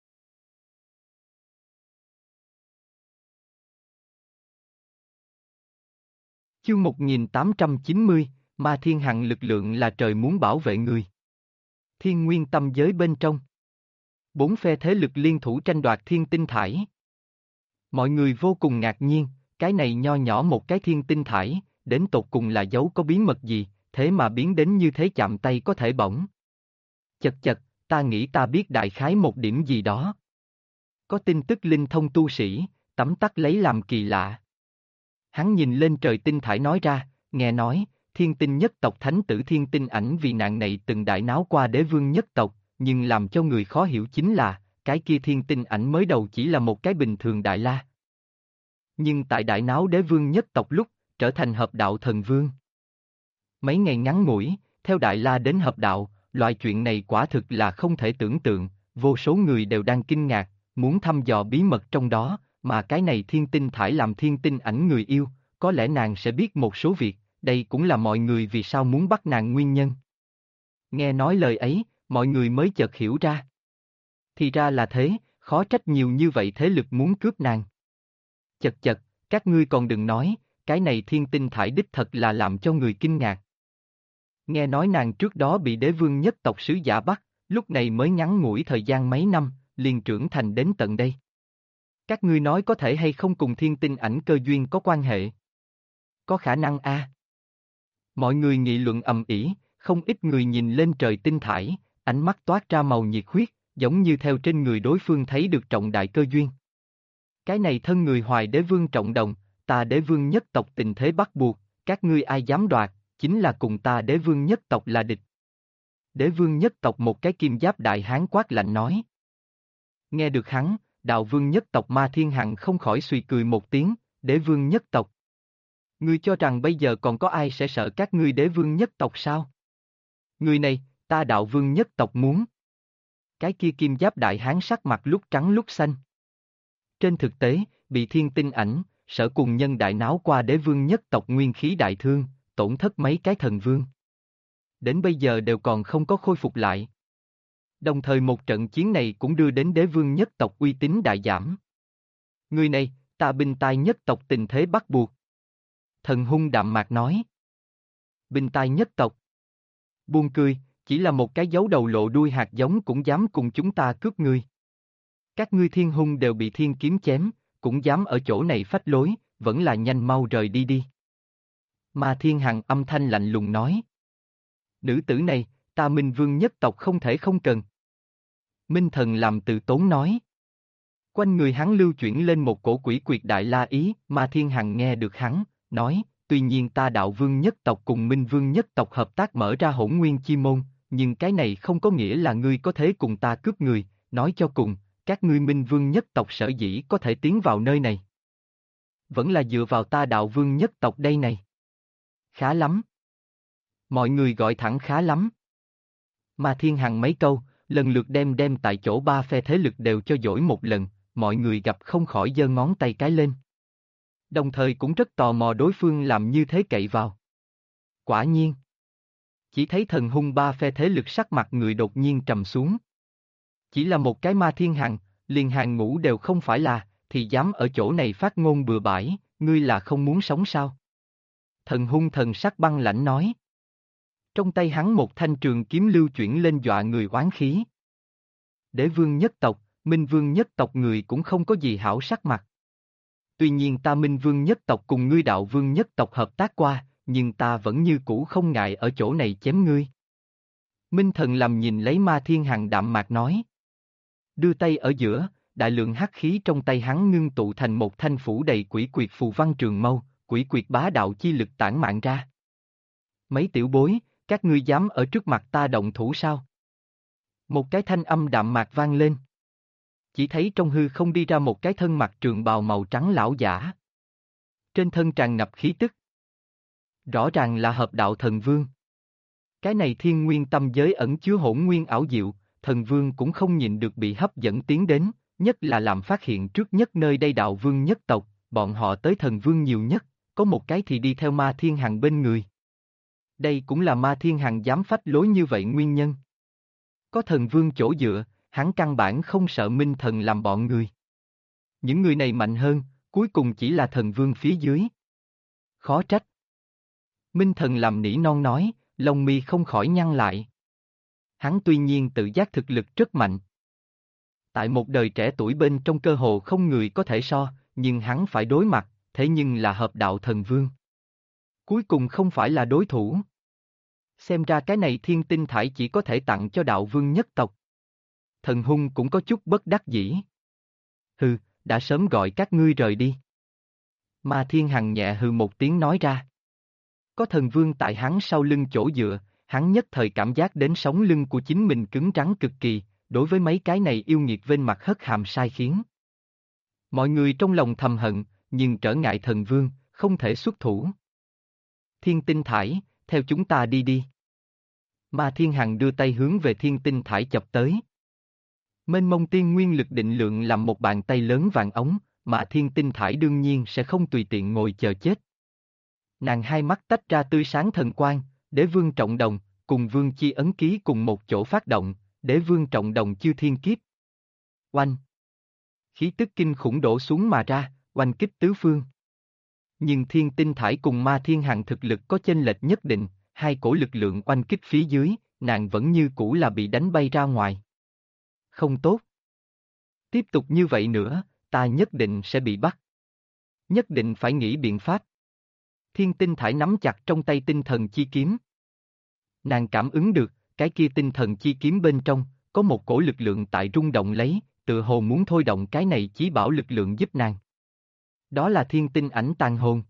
Speaker 1: Chương 1890, Ma Thiên Hằng lực lượng là trời muốn bảo vệ người. Thiên Nguyên Tâm Giới bên trong. Bốn phe thế lực liên thủ tranh đoạt Thiên Tinh Thải. Mọi người vô cùng ngạc nhiên, cái này nho nhỏ một cái Thiên Tinh Thải, đến tột cùng là dấu có bí mật gì, thế mà biến đến như thế chạm tay có thể bỏng. Chật chật, ta nghĩ ta biết đại khái một điểm gì đó. Có tin tức linh thông tu sĩ, tấm tắc lấy làm kỳ lạ. Hắn nhìn lên trời tinh thải nói ra, nghe nói, Thiên Tinh nhất tộc thánh tử Thiên Tinh Ảnh vì nạn này từng đại náo qua Đế Vương nhất tộc, nhưng làm cho người khó hiểu chính là, cái kia Thiên Tinh Ảnh mới đầu chỉ là một cái bình thường đại la. Nhưng tại đại náo Đế Vương nhất tộc lúc, trở thành hợp đạo thần vương. Mấy ngày ngắn ngủi, theo đại la đến hợp đạo, loại chuyện này quả thực là không thể tưởng tượng, vô số người đều đang kinh ngạc, muốn thăm dò bí mật trong đó, mà cái này Thiên Tinh Thải làm Thiên Tinh Ảnh người yêu, có lẽ nàng sẽ biết một số việc, đây cũng là mọi người vì sao muốn bắt nàng nguyên nhân. Nghe nói lời ấy, mọi người mới chợt hiểu ra. Thì ra là thế, khó trách nhiều như vậy thế lực muốn cướp nàng. Chật chật, các ngươi còn đừng nói, cái này Thiên Tinh Thải đích thật là làm cho người kinh ngạc. Nghe nói nàng trước đó bị Đế Vương nhất tộc sứ giả bắt, lúc này mới ngắn ngủi thời gian mấy năm, liền trưởng thành đến tận đây. Các ngươi nói có thể hay không cùng Thiên Tinh Ảnh cơ duyên có quan hệ? Có khả năng a. Mọi người nghị luận ầm ĩ, không ít người nhìn lên trời tinh thải, ánh mắt toát ra màu nhiệt huyết, giống như theo trên người đối phương thấy được trọng đại cơ duyên. Cái này thân người hoài Đế Vương trọng đồng, ta Đế Vương nhất tộc tình thế bắt buộc, các ngươi ai dám đoạt, chính là cùng ta Đế Vương nhất tộc là địch. Đế Vương nhất tộc một cái kim giáp đại hán quát lạnh nói. Nghe được hắn, Đạo Vương nhất tộc Ma Thiên Hằng không khỏi suy cười một tiếng, Đế Vương nhất tộc. Ngươi cho rằng bây giờ còn có ai sẽ sợ các ngươi Đế Vương nhất tộc sao? Người này, ta Đạo Vương nhất tộc muốn. Cái kia kim giáp đại hán sắc mặt lúc trắng lúc xanh. Trên thực tế, bị Thiên Tinh Ảnh, Sở Cùng Nhân đại náo qua Đế Vương nhất tộc nguyên khí đại thương, tổn thất mấy cái thần vương. Đến bây giờ đều còn không có khôi phục lại. Đồng thời một trận chiến này cũng đưa đến Đế Vương nhất tộc uy tín đại giảm. Người này, ta binh tai nhất tộc tình thế bắt buộc. Thần hung đạm mạc nói. Binh tai nhất tộc. Buồn cười, chỉ là một cái dấu đầu lộ đuôi hạt giống cũng dám cùng chúng ta cướp ngươi. Các ngươi thiên hung đều bị thiên kiếm chém, cũng dám ở chỗ này phách lối, vẫn là nhanh mau rời đi đi. Ma Thiên Hằng âm thanh lạnh lùng nói. Nữ tử này, ta Minh Vương nhất tộc không thể không cần. Minh Thần làm từ tốn nói. Quanh người hắn lưu chuyển lên một cổ quỷ quyệt đại la ý, Ma Thiên Hằng nghe được hắn, nói, tuy nhiên ta Đạo Vương nhất tộc cùng Minh Vương nhất tộc hợp tác mở ra Hỗn Nguyên Chi Môn, nhưng cái này không có nghĩa là ngươi có thể cùng ta cướp người, nói cho cùng, các ngươi Minh Vương nhất tộc sở dĩ có thể tiến vào nơi này. Vẫn là dựa vào ta Đạo Vương nhất tộc đây này. Khá lắm. Mọi người gọi thẳng khá lắm. Ma Thiên Hằng mấy câu, lần lượt đem tại chỗ ba phe thế lực đều cho dỗi một lần, mọi người gặp không khỏi giơ ngón tay cái lên. Đồng thời cũng rất tò mò đối phương làm như thế cậy vào. Quả nhiên. Chỉ thấy thần hung ba phe thế lực sắc mặt người đột nhiên trầm xuống. Chỉ là một cái ma thiên hằng, liền hàng ngũ đều không phải là, thì dám ở chỗ này phát ngôn bừa bãi, ngươi là không muốn sống sao? Thần hung thần sắc băng lãnh nói. Trong tay hắn một thanh trường kiếm lưu chuyển lên dọa người oán khí. Đế vương nhất tộc, Minh vương nhất tộc người cũng không có gì hảo sắc mặt. Tuy nhiên ta Minh vương nhất tộc cùng ngươi đạo vương nhất tộc hợp tác qua, nhưng ta vẫn như cũ không ngại ở chỗ này chém ngươi. Minh thần làm nhìn lấy ma thiên hằng đạm mạc nói. Đưa tay ở giữa, đại lượng hắc khí trong tay hắn ngưng tụ thành một thanh phủ đầy quỷ quyệt phù văn trường mâu, quỷ quyệt bá đạo chi lực tản mạn ra. Mấy tiểu bối, các ngươi dám ở trước mặt ta động thủ sao? Một cái thanh âm đạm mạc vang lên. Chỉ thấy trong hư không đi ra một cái thân mặc trường bào màu trắng lão giả. Trên thân tràn ngập khí tức. Rõ ràng là hợp đạo thần vương. Cái này thiên nguyên tâm giới ẩn chứa hỗn nguyên ảo diệu, thần vương cũng không nhìn được bị hấp dẫn tiến đến, nhất là làm phát hiện trước nhất nơi đây đạo vương nhất tộc, bọn họ tới thần vương nhiều nhất, có một cái thì đi theo ma thiên hằng bên người. Đây cũng là ma thiên hằng dám phách lối như vậy nguyên nhân. Có thần vương chỗ dựa, hắn căn bản không sợ minh thần làm bọn người. Những người này mạnh hơn, cuối cùng chỉ là thần vương phía dưới. Khó trách. Minh thần làm nỉ non nói, lông mi không khỏi nhăn lại. Hắn tuy nhiên tự giác thực lực rất mạnh. Tại một đời trẻ tuổi bên trong cơ hồ không người có thể so, nhưng hắn phải đối mặt, thế nhưng là hợp đạo thần vương. Cuối cùng không phải là đối thủ. Xem ra cái này thiên tinh thải chỉ có thể tặng cho đạo vương nhất tộc. Thần hung cũng có chút bất đắc dĩ. Hừ, đã sớm gọi các ngươi rời đi. Ma thiên hằng nhẹ hừ một tiếng nói ra. Có thần vương tại hắn sau lưng chỗ dựa, hắn nhất thời cảm giác đến sống lưng của chính mình cứng rắn cực kỳ, đối với mấy cái này yêu nghiệt bên mặt hất hàm sai khiến. Mọi người trong lòng thầm hận, nhưng trở ngại thần vương, không thể xuất thủ. Thiên tinh thải, theo chúng ta đi đi. Ma thiên hằng đưa tay hướng về thiên tinh thải chập tới. Mênh mông tiên nguyên lực định lượng làm một bàn tay lớn vàng ống, mà thiên tinh thải đương nhiên sẽ không tùy tiện ngồi chờ chết. Nàng hai mắt tách ra tươi sáng thần quang, đế vương trọng đồng, cùng vương chi ấn ký cùng một chỗ phát động, đế vương trọng đồng chư thiên kiếp. Oanh! Khí tức kinh khủng đổ xuống mà ra, oanh kích tứ phương. Nhưng thiên tinh thải cùng ma thiên hằng thực lực có chênh lệch nhất định, hai cổ lực lượng oanh kích phía dưới, nàng vẫn như cũ là bị đánh bay ra ngoài. Không tốt. Tiếp tục như vậy nữa, ta nhất định sẽ bị bắt. Nhất định phải nghĩ biện pháp. Thiên tinh thải nắm chặt trong tay tinh thần chi kiếm. Nàng cảm ứng được, cái kia tinh thần chi kiếm bên trong, có một cổ lực lượng tại rung động lấy, tự hồ muốn thôi động cái này chí bảo lực lượng giúp nàng. Đó là thiên tinh ảnh tàn hồn.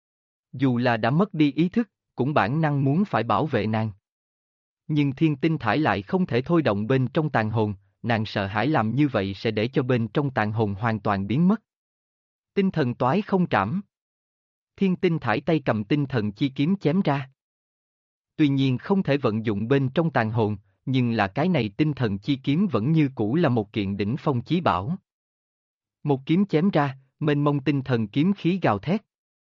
Speaker 1: Dù là đã mất đi ý thức, cũng bản năng muốn phải bảo vệ nàng. Nhưng thiên tinh thải lại không thể thôi động bên trong tàn hồn, nàng sợ hãi làm như vậy sẽ để cho bên trong tàn hồn hoàn toàn biến mất. Tinh thần toái không trảm. Thiên tinh thải tay cầm tinh thần chi kiếm chém ra. Tuy nhiên không thể vận dụng bên trong tàn hồn, nhưng là cái này tinh thần chi kiếm vẫn như cũ là một kiện đỉnh phong chí bảo. Một kiếm chém ra, mênh mông tinh thần kiếm khí gào thét.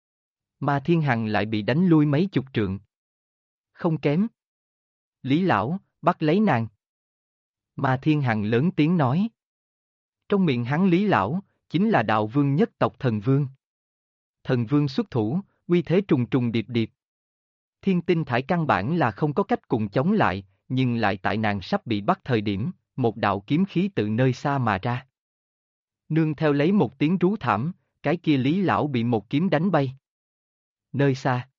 Speaker 1: Ma thiên hằng lại bị đánh lui mấy chục trượng. Không kém. Lý lão, bắt lấy nàng. Ma thiên hằng lớn tiếng nói. Trong miệng hắn Lý lão, chính là đạo vương nhất tộc thần vương. Thần vương xuất thủ, uy thế trùng trùng điệp điệp. Thiên tinh thải căn bản là không có cách cùng chống lại, nhưng lại tại nàng sắp bị bắt thời điểm, một đạo kiếm khí từ nơi xa mà ra. Nương theo lấy một tiếng rú thảm, cái kia Lý lão bị một kiếm đánh bay. Nơi xa,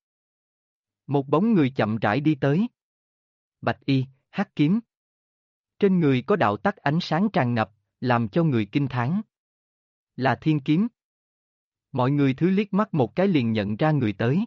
Speaker 1: một bóng người chậm rãi đi tới. Bạch y, hắc kiếm. Trên người có đạo tắc ánh sáng tràn ngập, làm cho người kinh thán. Là thiên kiếm. Mọi người thứ liếc mắt một cái liền nhận ra người tới.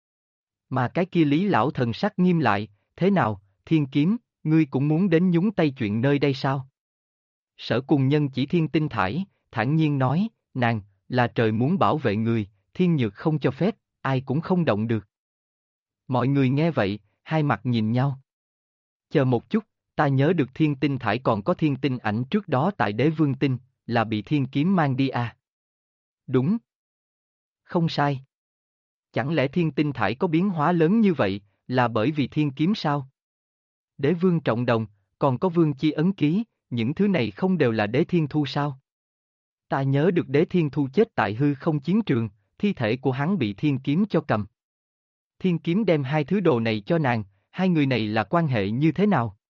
Speaker 1: Mà cái kia Lý lão thần sắc nghiêm lại, thế nào, thiên kiếm, ngươi cũng muốn đến nhúng tay chuyện nơi đây sao? Sở cùng nhân chỉ thiên tinh thải, thản nhiên nói, nàng, là trời muốn bảo vệ người, thiên nhược không cho phép, ai cũng không động được. Mọi người nghe vậy, hai mặt nhìn nhau. Chờ một chút, ta nhớ được thiên tinh thải còn có thiên tinh ảnh trước đó tại đế vương tinh, là bị thiên kiếm mang đi à? Đúng. Không sai. Chẳng lẽ thiên tinh thải có biến hóa lớn như vậy, là bởi vì thiên kiếm sao? Đế vương trọng đồng, còn có vương chi ấn ký, những thứ này không đều là đế thiên thu sao? Ta nhớ được đế thiên thu chết tại hư không chiến trường, thi thể của hắn bị thiên kiếm cho cầm. Thiên kiếm đem hai thứ đồ này cho nàng, hai người này là quan hệ như thế nào?